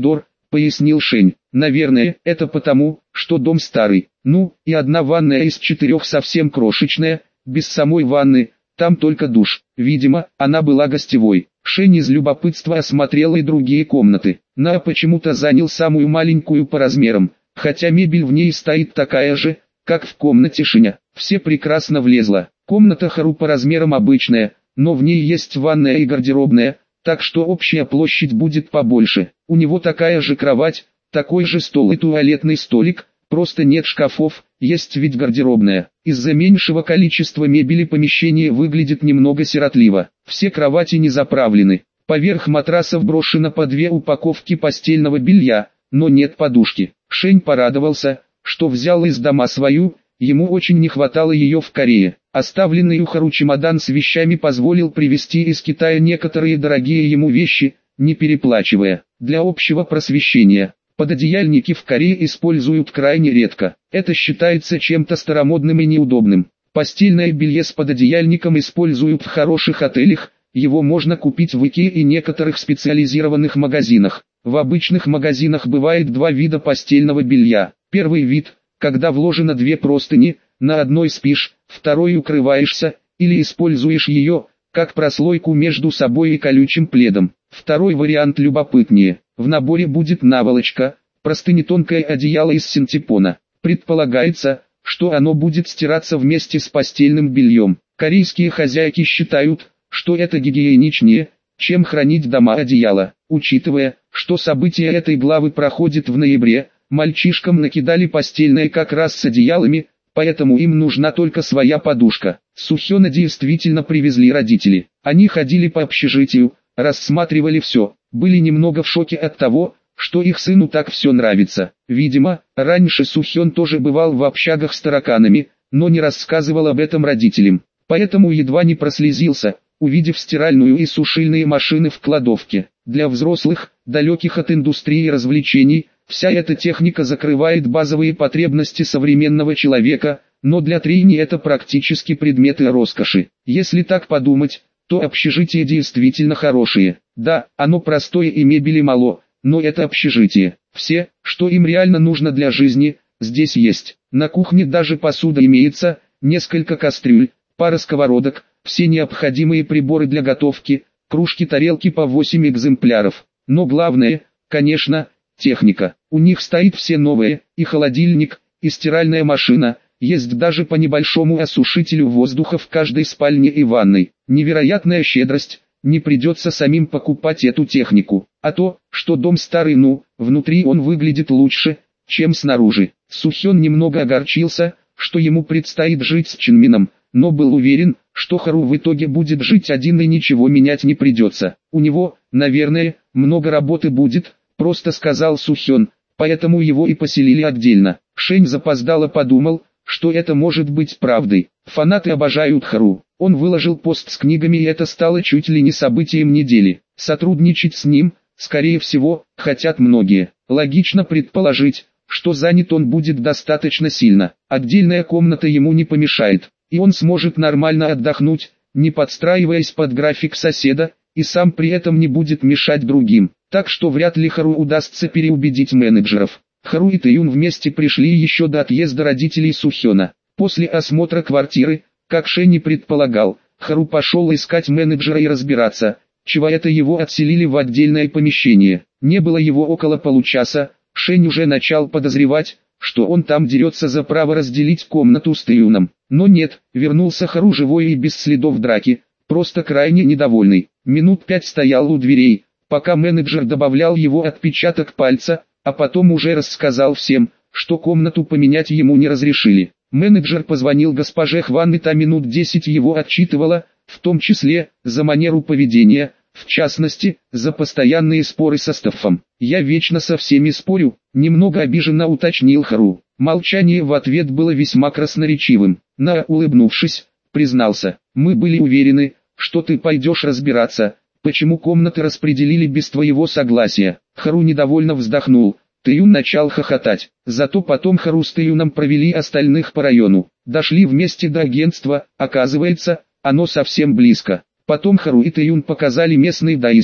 пояснил Шень. Наверное, это потому, что дом старый. Ну, и одна ванная из четырех совсем крошечная, без самой ванны, там только душ. Видимо, она была гостевой. Шень из любопытства осмотрел и другие комнаты. На почему-то занял самую маленькую по размерам, хотя мебель в ней стоит такая же, как в комнате Шеня. Все прекрасно влезло. Комната Хару по размерам обычная, но в ней есть ванная и гардеробная, так что общая площадь будет побольше. У него такая же кровать, такой же стол и туалетный столик, просто нет шкафов, есть ведь гардеробная. Из-за меньшего количества мебели помещение выглядит немного сиротливо. Все кровати не заправлены. Поверх матрасов брошено по две упаковки постельного белья, но нет подушки. Шень порадовался, что взял из дома свою, ему очень не хватало ее в Корее. Оставленный у Хару чемодан с вещами позволил привезти из Китая некоторые дорогие ему вещи, не переплачивая. Для общего просвещения, пододеяльники в Корее используют крайне редко. Это считается чем-то старомодным и неудобным. Постельное белье с пододеяльником используют в хороших отелях, его можно купить в Икее и некоторых специализированных магазинах. В обычных магазинах бывает два вида постельного белья. Первый вид, когда вложено две простыни, на одной спишь, второй укрываешься, или используешь ее, как прослойку между собой и колючим пледом. Второй вариант любопытнее. В наборе будет наволочка, простынетонкое одеяло из синтепона. Предполагается, что оно будет стираться вместе с постельным бельем. Корейские хозяйки считают, что это гигиеничнее, чем хранить дома одеяло. Учитывая, что события этой главы проходят в ноябре, мальчишкам накидали постельное как раз с одеялами, поэтому им нужна только своя подушка. Сухёна действительно привезли родители. Они ходили по общежитию, рассматривали все, были немного в шоке от того, что их сыну так все нравится. Видимо, раньше Сухён тоже бывал в общагах с тараканами, но не рассказывал об этом родителям. Поэтому едва не прослезился, увидев стиральную и сушильные машины в кладовке. Для взрослых, далеких от индустрии развлечений, вся эта техника закрывает базовые потребности современного человека, но для Трейни это практически предметы роскоши. Если так подумать, то общежитие действительно хорошее. Да, оно простое и мебели мало, но это общежитие. Все, что им реально нужно для жизни, здесь есть. На кухне даже посуда имеется, несколько кастрюль, пара сковородок, все необходимые приборы для готовки, кружки, тарелки по восемь экземпляров. Но главное, конечно, техника. У них стоит все новое, и холодильник, и стиральная машина, есть даже по небольшому осушителю воздуха в каждой спальне и ванной. Невероятная щедрость, не придется самим покупать эту технику. А то, что дом старый, ну, внутри он выглядит лучше, чем снаружи. Сухён немного огорчился, что ему предстоит жить с Чинмином, но был уверен, что Хару в итоге будет жить один и ничего менять не придется. У него, наверное, много работы будет, просто сказал Сухён, поэтому его и поселили отдельно. Шень запоздало подумал, что это может быть правдой. Фанаты обожают Хару. Он выложил пост с книгами, и это стало чуть ли не событием недели. Сотрудничать с ним, скорее всего, хотят многие. Логично предположить, что занят он будет достаточно сильно. Отдельная комната ему не помешает, и он сможет нормально отдохнуть, не подстраиваясь под график соседа, и сам при этом не будет мешать другим. Так что вряд ли Хару удастся переубедить менеджеров. Хару и Тэюн вместе пришли еще до отъезда родителей Сухёна. После осмотра квартиры, как Шень и предполагал, Хару пошел искать менеджера и разбираться, чего это его отселили в отдельное помещение. Не было его около получаса, Шень уже начал подозревать, что он там дерется за право разделить комнату с Тэюном. Но нет, вернулся Хару живой и без следов драки, просто крайне недовольный. Минут пять стоял у дверей, пока менеджер добавлял его отпечаток пальца, а потом уже рассказал всем, что комнату поменять ему не разрешили. Менеджер позвонил госпоже Хван, и та минут десять его отчитывала, в том числе, за манеру поведения, в частности, за постоянные споры со стаффом. «Я вечно со всеми спорю», — немного обиженно уточнил Хару. Молчание в ответ было весьма красноречивым. На, улыбнувшись, признался: «Мы были уверены, что ты пойдешь разбираться, почему комнаты распределили без твоего согласия». Хару недовольно вздохнул. Тэюн начал хохотать. Зато потом Хару с Тэюном провели остальных по району. Дошли вместе до агентства, оказывается, оно совсем близко. Потом Хару и Тэюн показали местный Даиса,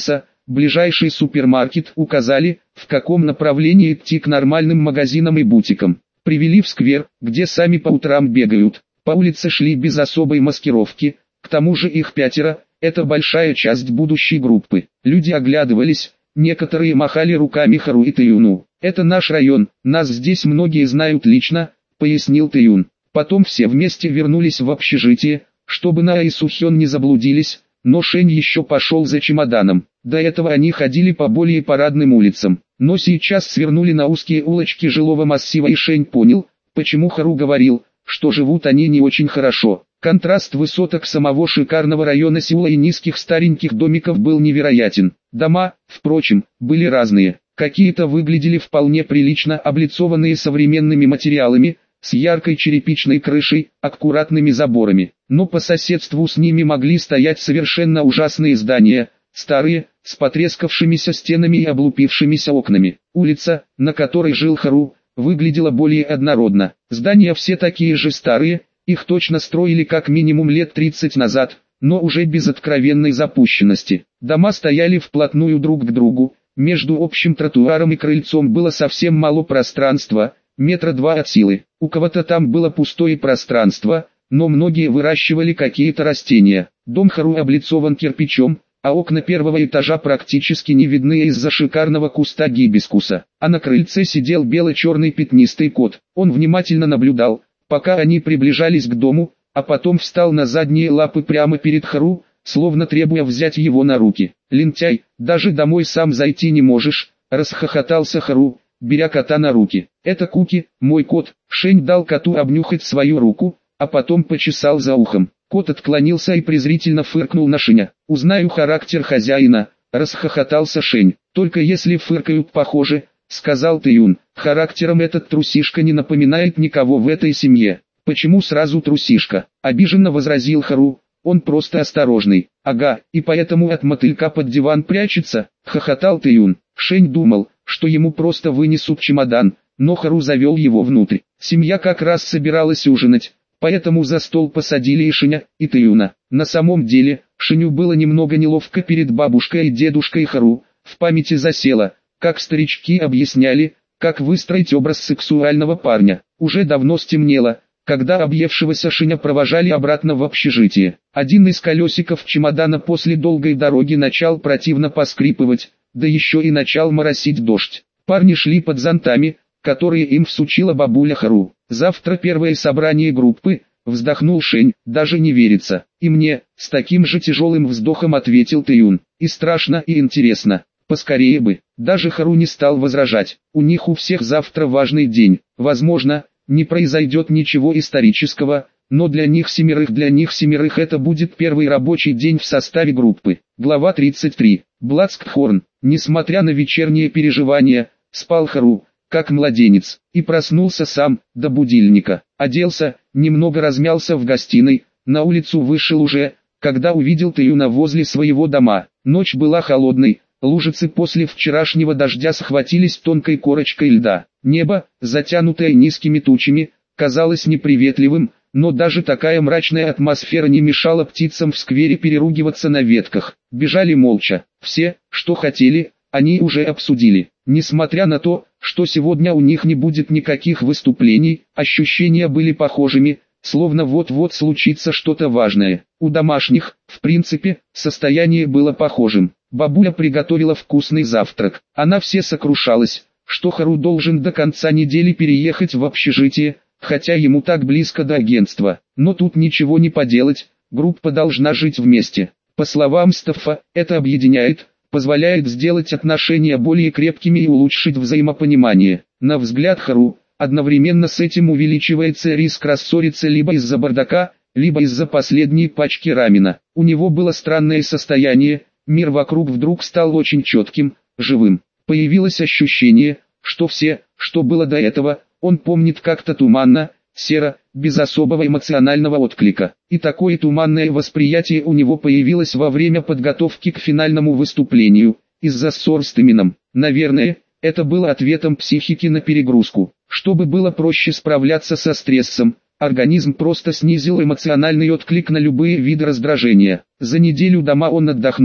ближайший супермаркет, указали, в каком направлении идти к нормальным магазинам и бутикам. Привели в сквер, где сами по утрам бегают. По улице шли без особой маскировки, к тому же их пятеро, это большая часть будущей группы. Люди оглядывались, некоторые махали руками Хару и Тэюну. «Это наш район, нас здесь многие знают лично», — пояснил Тэюн. Потом все вместе вернулись в общежитие, чтобы На и Сухён не заблудились, но Шень еще пошел за чемоданом. До этого они ходили по более парадным улицам, но сейчас свернули на узкие улочки жилого массива, и Шень понял, почему Хару говорил, что живут они не очень хорошо. Контраст высоток самого шикарного района Сеула и низких стареньких домиков был невероятен. Дома, впрочем, были разные. Какие-то выглядели вполне прилично, облицованные современными материалами, с яркой черепичной крышей, аккуратными заборами. Но по соседству с ними могли стоять совершенно ужасные здания, старые, с потрескавшимися стенами и облупившимися окнами. Улица, на которой жил Хару, выглядела более однородно. Здания все такие же старые, их точно строили как минимум лет тридцать назад, но уже без откровенной запущенности. Дома стояли вплотную друг к другу, между общим тротуаром и крыльцом было совсем мало пространства, метра два от силы. У кого-то там было пустое пространство, но многие выращивали какие-то растения. Дом Хару облицован кирпичом, а окна первого этажа практически не видны из-за шикарного куста гибискуса. А на крыльце сидел бело-черный пятнистый кот. Он внимательно наблюдал, пока они приближались к дому, а потом встал на задние лапы прямо перед Хару, словно требуя взять его на руки. «Лентяй, даже домой сам зайти не можешь», — расхохотался Хару, беря кота на руки. «Это Куки, мой кот». Шень дал коту обнюхать свою руку, а потом почесал за ухом. Кот отклонился и презрительно фыркнул на Шеня. «Узнаю характер хозяина», — расхохотался Шень. «Только если фыркают похоже», — сказал Тэюн. «Характером этот трусишка не напоминает никого в этой семье». «Почему сразу трусишка?» — обиженно возразил Хару. «Он просто осторожный». «Ага, и поэтому от мотылька под диван прячется», — хохотал Тэюн. Шень думал, что ему просто вынесут чемодан, но Хару завел его внутрь. Семья как раз собиралась ужинать, поэтому за стол посадили и Шеня, и Тэюна. На самом деле, Шеню было немного неловко перед бабушкой и дедушкой Хару. В памяти засело, как старички объясняли, как выстроить образ сексуального парня. Уже давно стемнело, когда объевшегося Шеня провожали обратно в общежитие. Один из колесиков чемодана после долгой дороги начал противно поскрипывать, да еще и начал моросить дождь. Парни шли под зонтами, которые им всучила бабуля Хару. «Завтра первое собрание группы», — вздохнул Шень, — «даже не верится». «И мне», — с таким же тяжелым вздохом ответил Тэюн. «И страшно, и интересно. Поскорее бы». Даже Хару не стал возражать. У них у всех завтра важный день. Возможно, не произойдет ничего исторического, но для них семерых для них семерых это будет первый рабочий день в составе группы. Глава тридцать три. Блацкхорн. Несмотря на вечерние переживания, спал Хару, как младенец, и проснулся сам, до будильника. Оделся, немного размялся в гостиной, на улицу вышел уже, когда увидел Тэюна возле своего дома. Ночь была холодной, лужицы после вчерашнего дождя схватились тонкой корочкой льда. Небо, затянутое низкими тучами, казалось неприветливым, но даже такая мрачная атмосфера не мешала птицам в сквере переругиваться на ветках. Бежали молча. Все, что хотели, они уже обсудили. Несмотря на то, что сегодня у них не будет никаких выступлений, ощущения были похожими, словно вот-вот случится что-то важное. У домашних, в принципе, состояние было похожим. Бабуля приготовила вкусный завтрак. Она все сокрушалась, что Хару должен до конца недели переехать в общежитие, хотя ему так близко до агентства. Но тут ничего не поделать, группа должна жить вместе. По словам Стаффа, это объединяет, позволяет сделать отношения более крепкими и улучшить взаимопонимание. На взгляд Хару, одновременно с этим увеличивается риск рассориться либо из-за бардака, либо из-за последней пачки рамена. У него было странное состояние, мир вокруг вдруг стал очень четким, живым. Появилось ощущение, что все, что было до этого, он помнит как-то туманно, серо, без особого эмоционального отклика. И такое туманное восприятие у него появилось во время подготовки к финальному выступлению, из-за ссор с Тэмином. Наверное, это было ответом психики на перегрузку. Чтобы было проще справляться со стрессом, организм просто снизил эмоциональный отклик на любые виды раздражения. За неделю дома он отдохнул,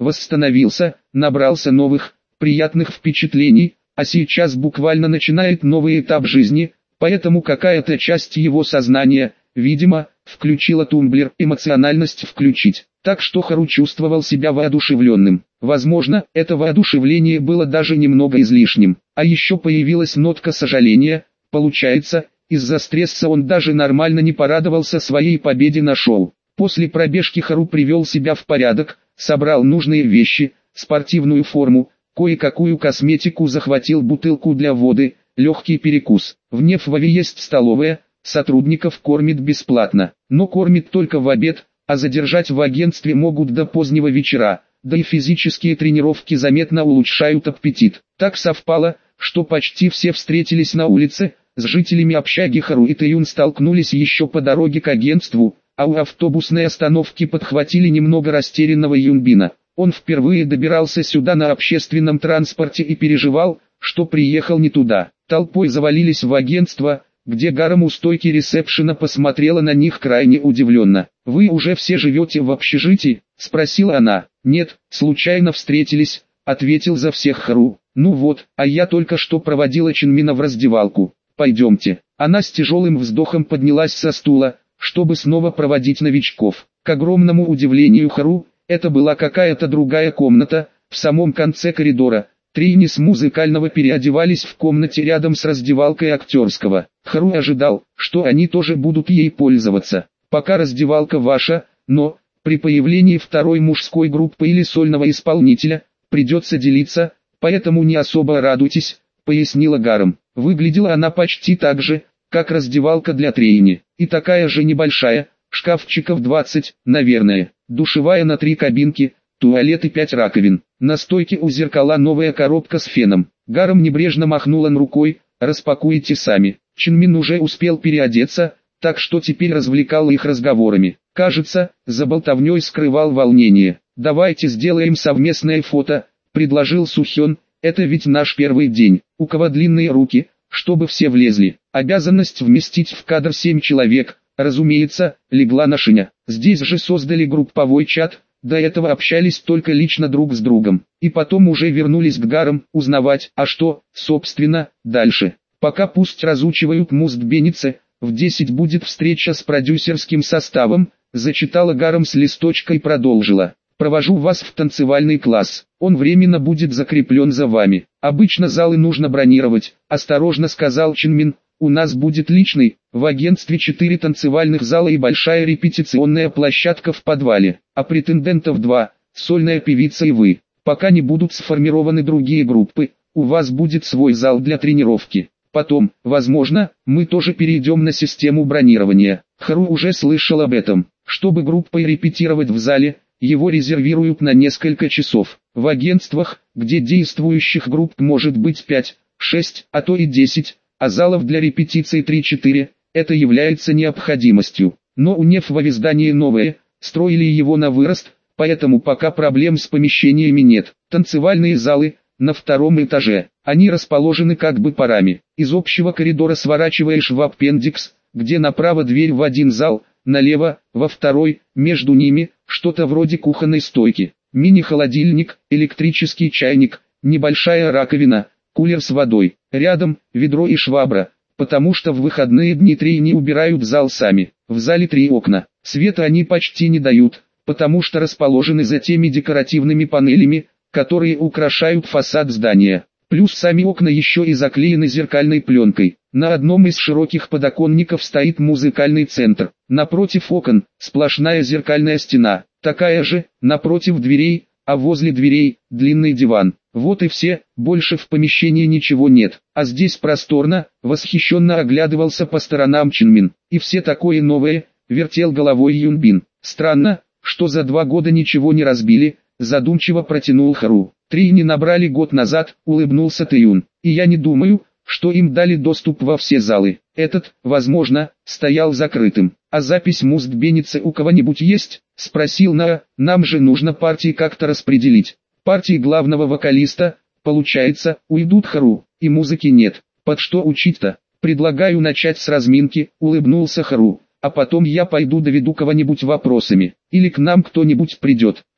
восстановился, набрался новых, приятных впечатлений, а сейчас буквально начинает новый этап жизни, поэтому какая-то часть его сознания, видимо, включила тумблер «эмоциональность включить». Так что Хару чувствовал себя воодушевленным. Возможно, это воодушевление было даже немного излишним. А еще появилась нотка сожаления. Получается, из-за стресса он даже нормально не порадовался своей победе на шоу. После пробежки Хару привел себя в порядок, собрал нужные вещи, спортивную форму, кое-какую косметику, захватил бутылку для воды, легкий перекус. В Нефвове есть столовая, сотрудников кормит бесплатно, но кормит только в обед, а задержать в агентстве могут до позднего вечера, да и физические тренировки заметно улучшают аппетит. Так совпало, что почти все встретились на улице, с жителями общаги Хару и Тэюн столкнулись еще по дороге к агентству, а у автобусной остановки подхватили немного растерянного Юнбина. Он впервые добирался сюда на общественном транспорте и переживал, что приехал не туда. Толпой завалились в агентство, где Гарам у стойки ресепшена посмотрела на них крайне удивленно. «Вы уже все живете в общежитии?» – спросила она. «Нет, случайно встретились», – ответил за всех Хару. «Ну вот, а я только что проводила Чинмина в раздевалку. Пойдемте». Она с тяжелым вздохом поднялась со стула, чтобы снова проводить новичков. К огромному удивлению Хару, это была какая-то другая комната, в самом конце коридора. Трини с музыкального переодевались в комнате рядом с раздевалкой актерского. Хару ожидал, что они тоже будут ей пользоваться. Пока раздевалка ваша, но, при появлении второй мужской группы или сольного исполнителя, придется делиться, поэтому не особо радуйтесь, пояснила Гарам. Выглядела она почти так же, как раздевалка для Трини, и такая же небольшая, шкафчиков двадцать, наверное, душевая на три кабинки, туалет и пять раковин. На стойке у зеркала новая коробка с феном. Гарам небрежно махнула рукой, распакуйте сами. Чинмин уже успел переодеться, так что теперь развлекал их разговорами. Кажется, за болтовней скрывал волнение. «Давайте сделаем совместное фото», — предложил Сухён, «это ведь наш первый день. У кого длинные руки, чтобы все влезли». Обязанность вместить в кадр семь человек, разумеется, легла на Шиня. Здесь же создали групповой чат. До этого общались только лично друг с другом, и потом уже вернулись к Гарам узнавать, а что, собственно, дальше. Пока пусть разучивают муздбеницы, в десять будет встреча с продюсерским составом, зачитала Гарам с листочка и продолжила. Провожу вас в танцевальный класс, он временно будет закреплен за вами. Обычно залы нужно бронировать, осторожно сказал Чинмин. У нас будет личный, в агентстве четыре танцевальных зала и большая репетиционная площадка в подвале, а претендентов два, сольная певица и вы. Пока не будут сформированы другие группы, у вас будет свой зал для тренировки. Потом, возможно, мы тоже перейдем на систему бронирования. Хару уже слышал об этом. Чтобы группой репетировать в зале, его резервируют на несколько часов. В агентствах, где действующих групп может быть пять, шесть, а то и десять, а залов для репетиций три-четыре, это является необходимостью. Но у Нефвове здание новое, строили его на вырост, поэтому пока проблем с помещениями нет. Танцевальные залы на втором этаже, они расположены как бы парами. Из общего коридора сворачиваешь в аппендикс, где направо дверь в один зал, налево, во второй, между ними, что-то вроде кухонной стойки. Мини-холодильник, электрический чайник, небольшая раковина, кулер с водой, рядом ведро и швабра, потому что в выходные дни Трини убирают зал сами. В зале три окна, света они почти не дают, потому что расположены за теми декоративными панелями, которые украшают фасад здания. Плюс сами окна еще и заклеены зеркальной пленкой. На одном из широких подоконников стоит музыкальный центр. Напротив окон сплошная зеркальная стена, такая же, напротив дверей, а возле дверей длинный диван. Вот и все, больше в помещении ничего нет. А здесь просторно, восхищенно оглядывался по сторонам Чинмин. И все такое новое, вертел головой Юнбин. Странно, что за два года ничего не разбили, задумчиво протянул Хару. Трини набрали год назад, улыбнулся Тэюн. И я не думаю, что им дали доступ во все залы. Этот, возможно, стоял закрытым. А запись муздбеницы у кого-нибудь есть? Спросил Наа. Нам же нужно партии как-то распределить. Партии главного вокалиста, получается, уйдут Хару, и музыки нет. Под что учить-то? Предлагаю начать с разминки, улыбнулся Хару. А потом я пойду доведу кого-нибудь вопросами. Или к нам кто-нибудь придет.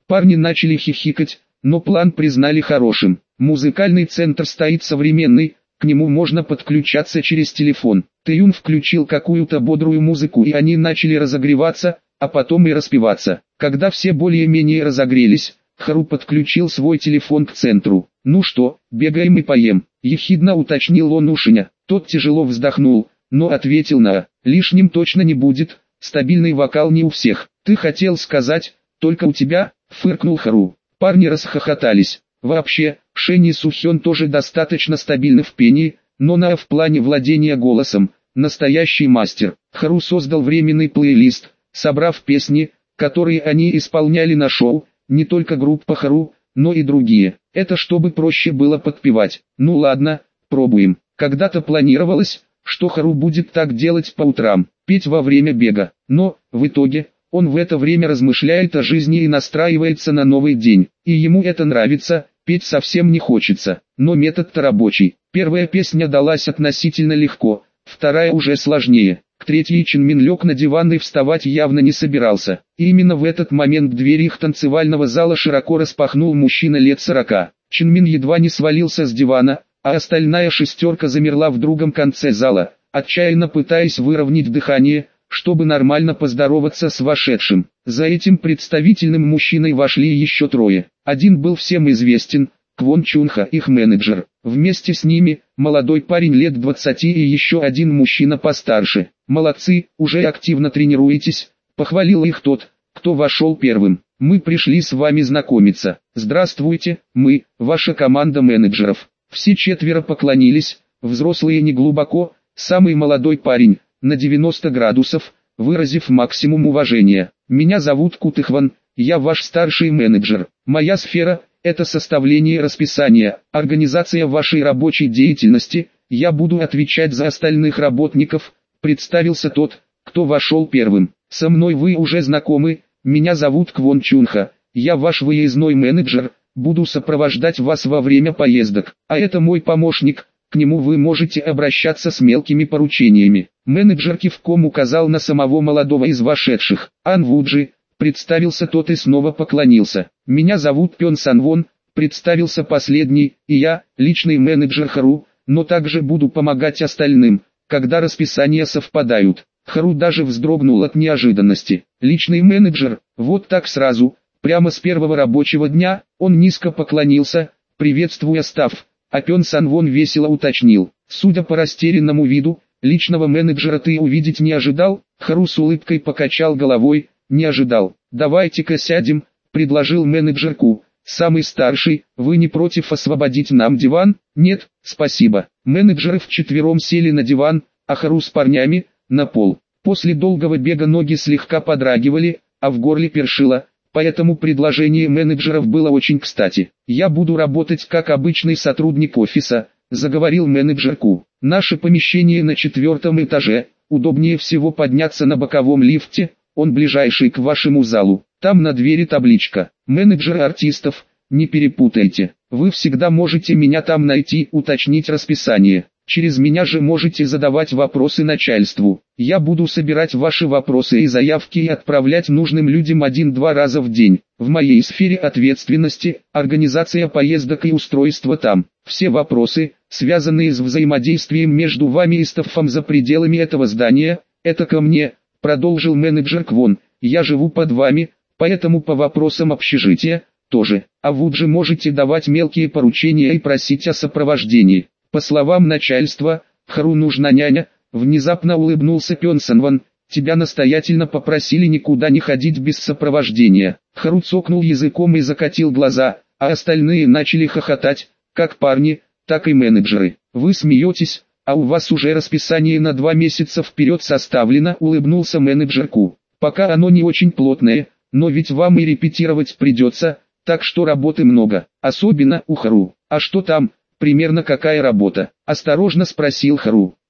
Парни начали хихикать, но план признали хорошим. Музыкальный центр стоит современный, к нему можно подключаться через телефон. Тэюн включил какую-то бодрую музыку и они начали разогреваться, а потом и распеваться. Когда все более-менее разогрелись, Хару подключил свой телефон к центру. «Ну что, бегаем и поем», — ехидно уточнил он у Шиня. Тот тяжело вздохнул, но ответил на «лишним точно не будет, стабильный вокал не у всех». «Ты хотел сказать, только у тебя?» — фыркнул Хару. Парни расхохотались. Вообще, Шэнь и Сухён тоже достаточно стабильны в пении, но на в плане владения голосом, настоящий мастер. Хару создал временный плейлист, собрав песни, которые они исполняли на шоу, не только группа Хару, но и другие. Это чтобы проще было подпевать. Ну ладно, пробуем. Когда-то планировалось, что Хару будет так делать по утрам, петь во время бега. Но, в итоге, он в это время размышляет о жизни и настраивается на новый день. И ему это нравится, петь совсем не хочется. Но метод-то рабочий. Первая песня далась относительно легко, вторая уже сложнее. К третьей Чин Мин лег на диван и вставать явно не собирался. И именно в этот момент дверь их танцевального зала широко распахнул мужчина лет сорока. Чин Мин едва не свалился с дивана, а остальная шестерка замерла в другом конце зала, отчаянно пытаясь выровнять дыхание, чтобы нормально поздороваться с вошедшим. За этим представительным мужчиной вошли еще трое. Один был всем известен, Квон Чунха, их менеджер. Вместе с ними, молодой парень лет двадцати и еще один мужчина постарше. «Молодцы, уже активно тренируетесь», — похвалил их тот, кто вошел первым. «Мы пришли с вами знакомиться. Здравствуйте, мы, ваша команда менеджеров». Все четверо поклонились, взрослые неглубоко, самый молодой парень, на девяносто градусов, выразив максимум уважения. «Меня зовут Кутыхван, я ваш старший менеджер. Моя сфера — это составление расписания, организация вашей рабочей деятельности, я буду отвечать за остальных работников», — представился тот, кто вошел первым. «Со мной вы уже знакомы, меня зовут Квон Чунха, я ваш выездной менеджер, буду сопровождать вас во время поездок, а это мой помощник, к нему вы можете обращаться с мелкими поручениями». Менеджер кивком указал на самого молодого из вошедших. «Ан Вуджи», представился тот и снова поклонился. «Меня зовут Пён Санвон», представился последний, и я, личный менеджер Хару, но также буду помогать остальным, когда расписания совпадают. Хару даже вздрогнул от неожиданности. Личный менеджер, вот так сразу, прямо с первого рабочего дня, он низко поклонился, приветствуя стафф, а Пён Санвон весело уточнил. «Судя по растерянному виду, личного менеджера ты увидеть не ожидал?» Хару с улыбкой покачал головой. «Не ожидал. Давайте-ка сядем», — предложил менеджер Ку. «Самый старший, вы не против освободить нам диван?» «Нет, спасибо». Менеджеры вчетвером сели на диван, а Хару с парнями — на пол. После долгого бега ноги слегка подрагивали, а в горле першило, поэтому предложение менеджеров было очень кстати. «Я буду работать как обычный сотрудник офиса», — заговорил менеджер Ку. «Наше помещение на четвертом этаже, удобнее всего подняться на боковом лифте, он ближайший к вашему залу. Там на двери табличка «Менеджер артистов», не перепутайте. Вы всегда можете меня там найти, уточнить расписание. Через меня же можете задавать вопросы начальству. Я буду собирать ваши вопросы и заявки и отправлять нужным людям один-два раза в день. В моей сфере ответственности – организация поездок и устройство там. Все вопросы, связанные с взаимодействием между вами и стаффом за пределами этого здания, это ко мне», – продолжил менеджер Квон. «Я живу под вами, поэтому по вопросам общежития тоже. А вы же можете давать мелкие поручения и просить о сопровождении». По словам начальства, Хару нужна няня, внезапно улыбнулся Пён Санвон. «Тебя настоятельно попросили никуда не ходить без сопровождения». Хару цокнул языком и закатил глаза, а остальные начали хохотать, как парни, так и менеджеры. «Вы смеетесь, а у вас уже расписание на два месяца вперед составлено», улыбнулся менеджер Ку. «Пока оно не очень плотное, но ведь вам и репетировать придется, так что работы много, особенно у Хару». «А что там? Примерно какая работа?» – осторожно спросил Хару.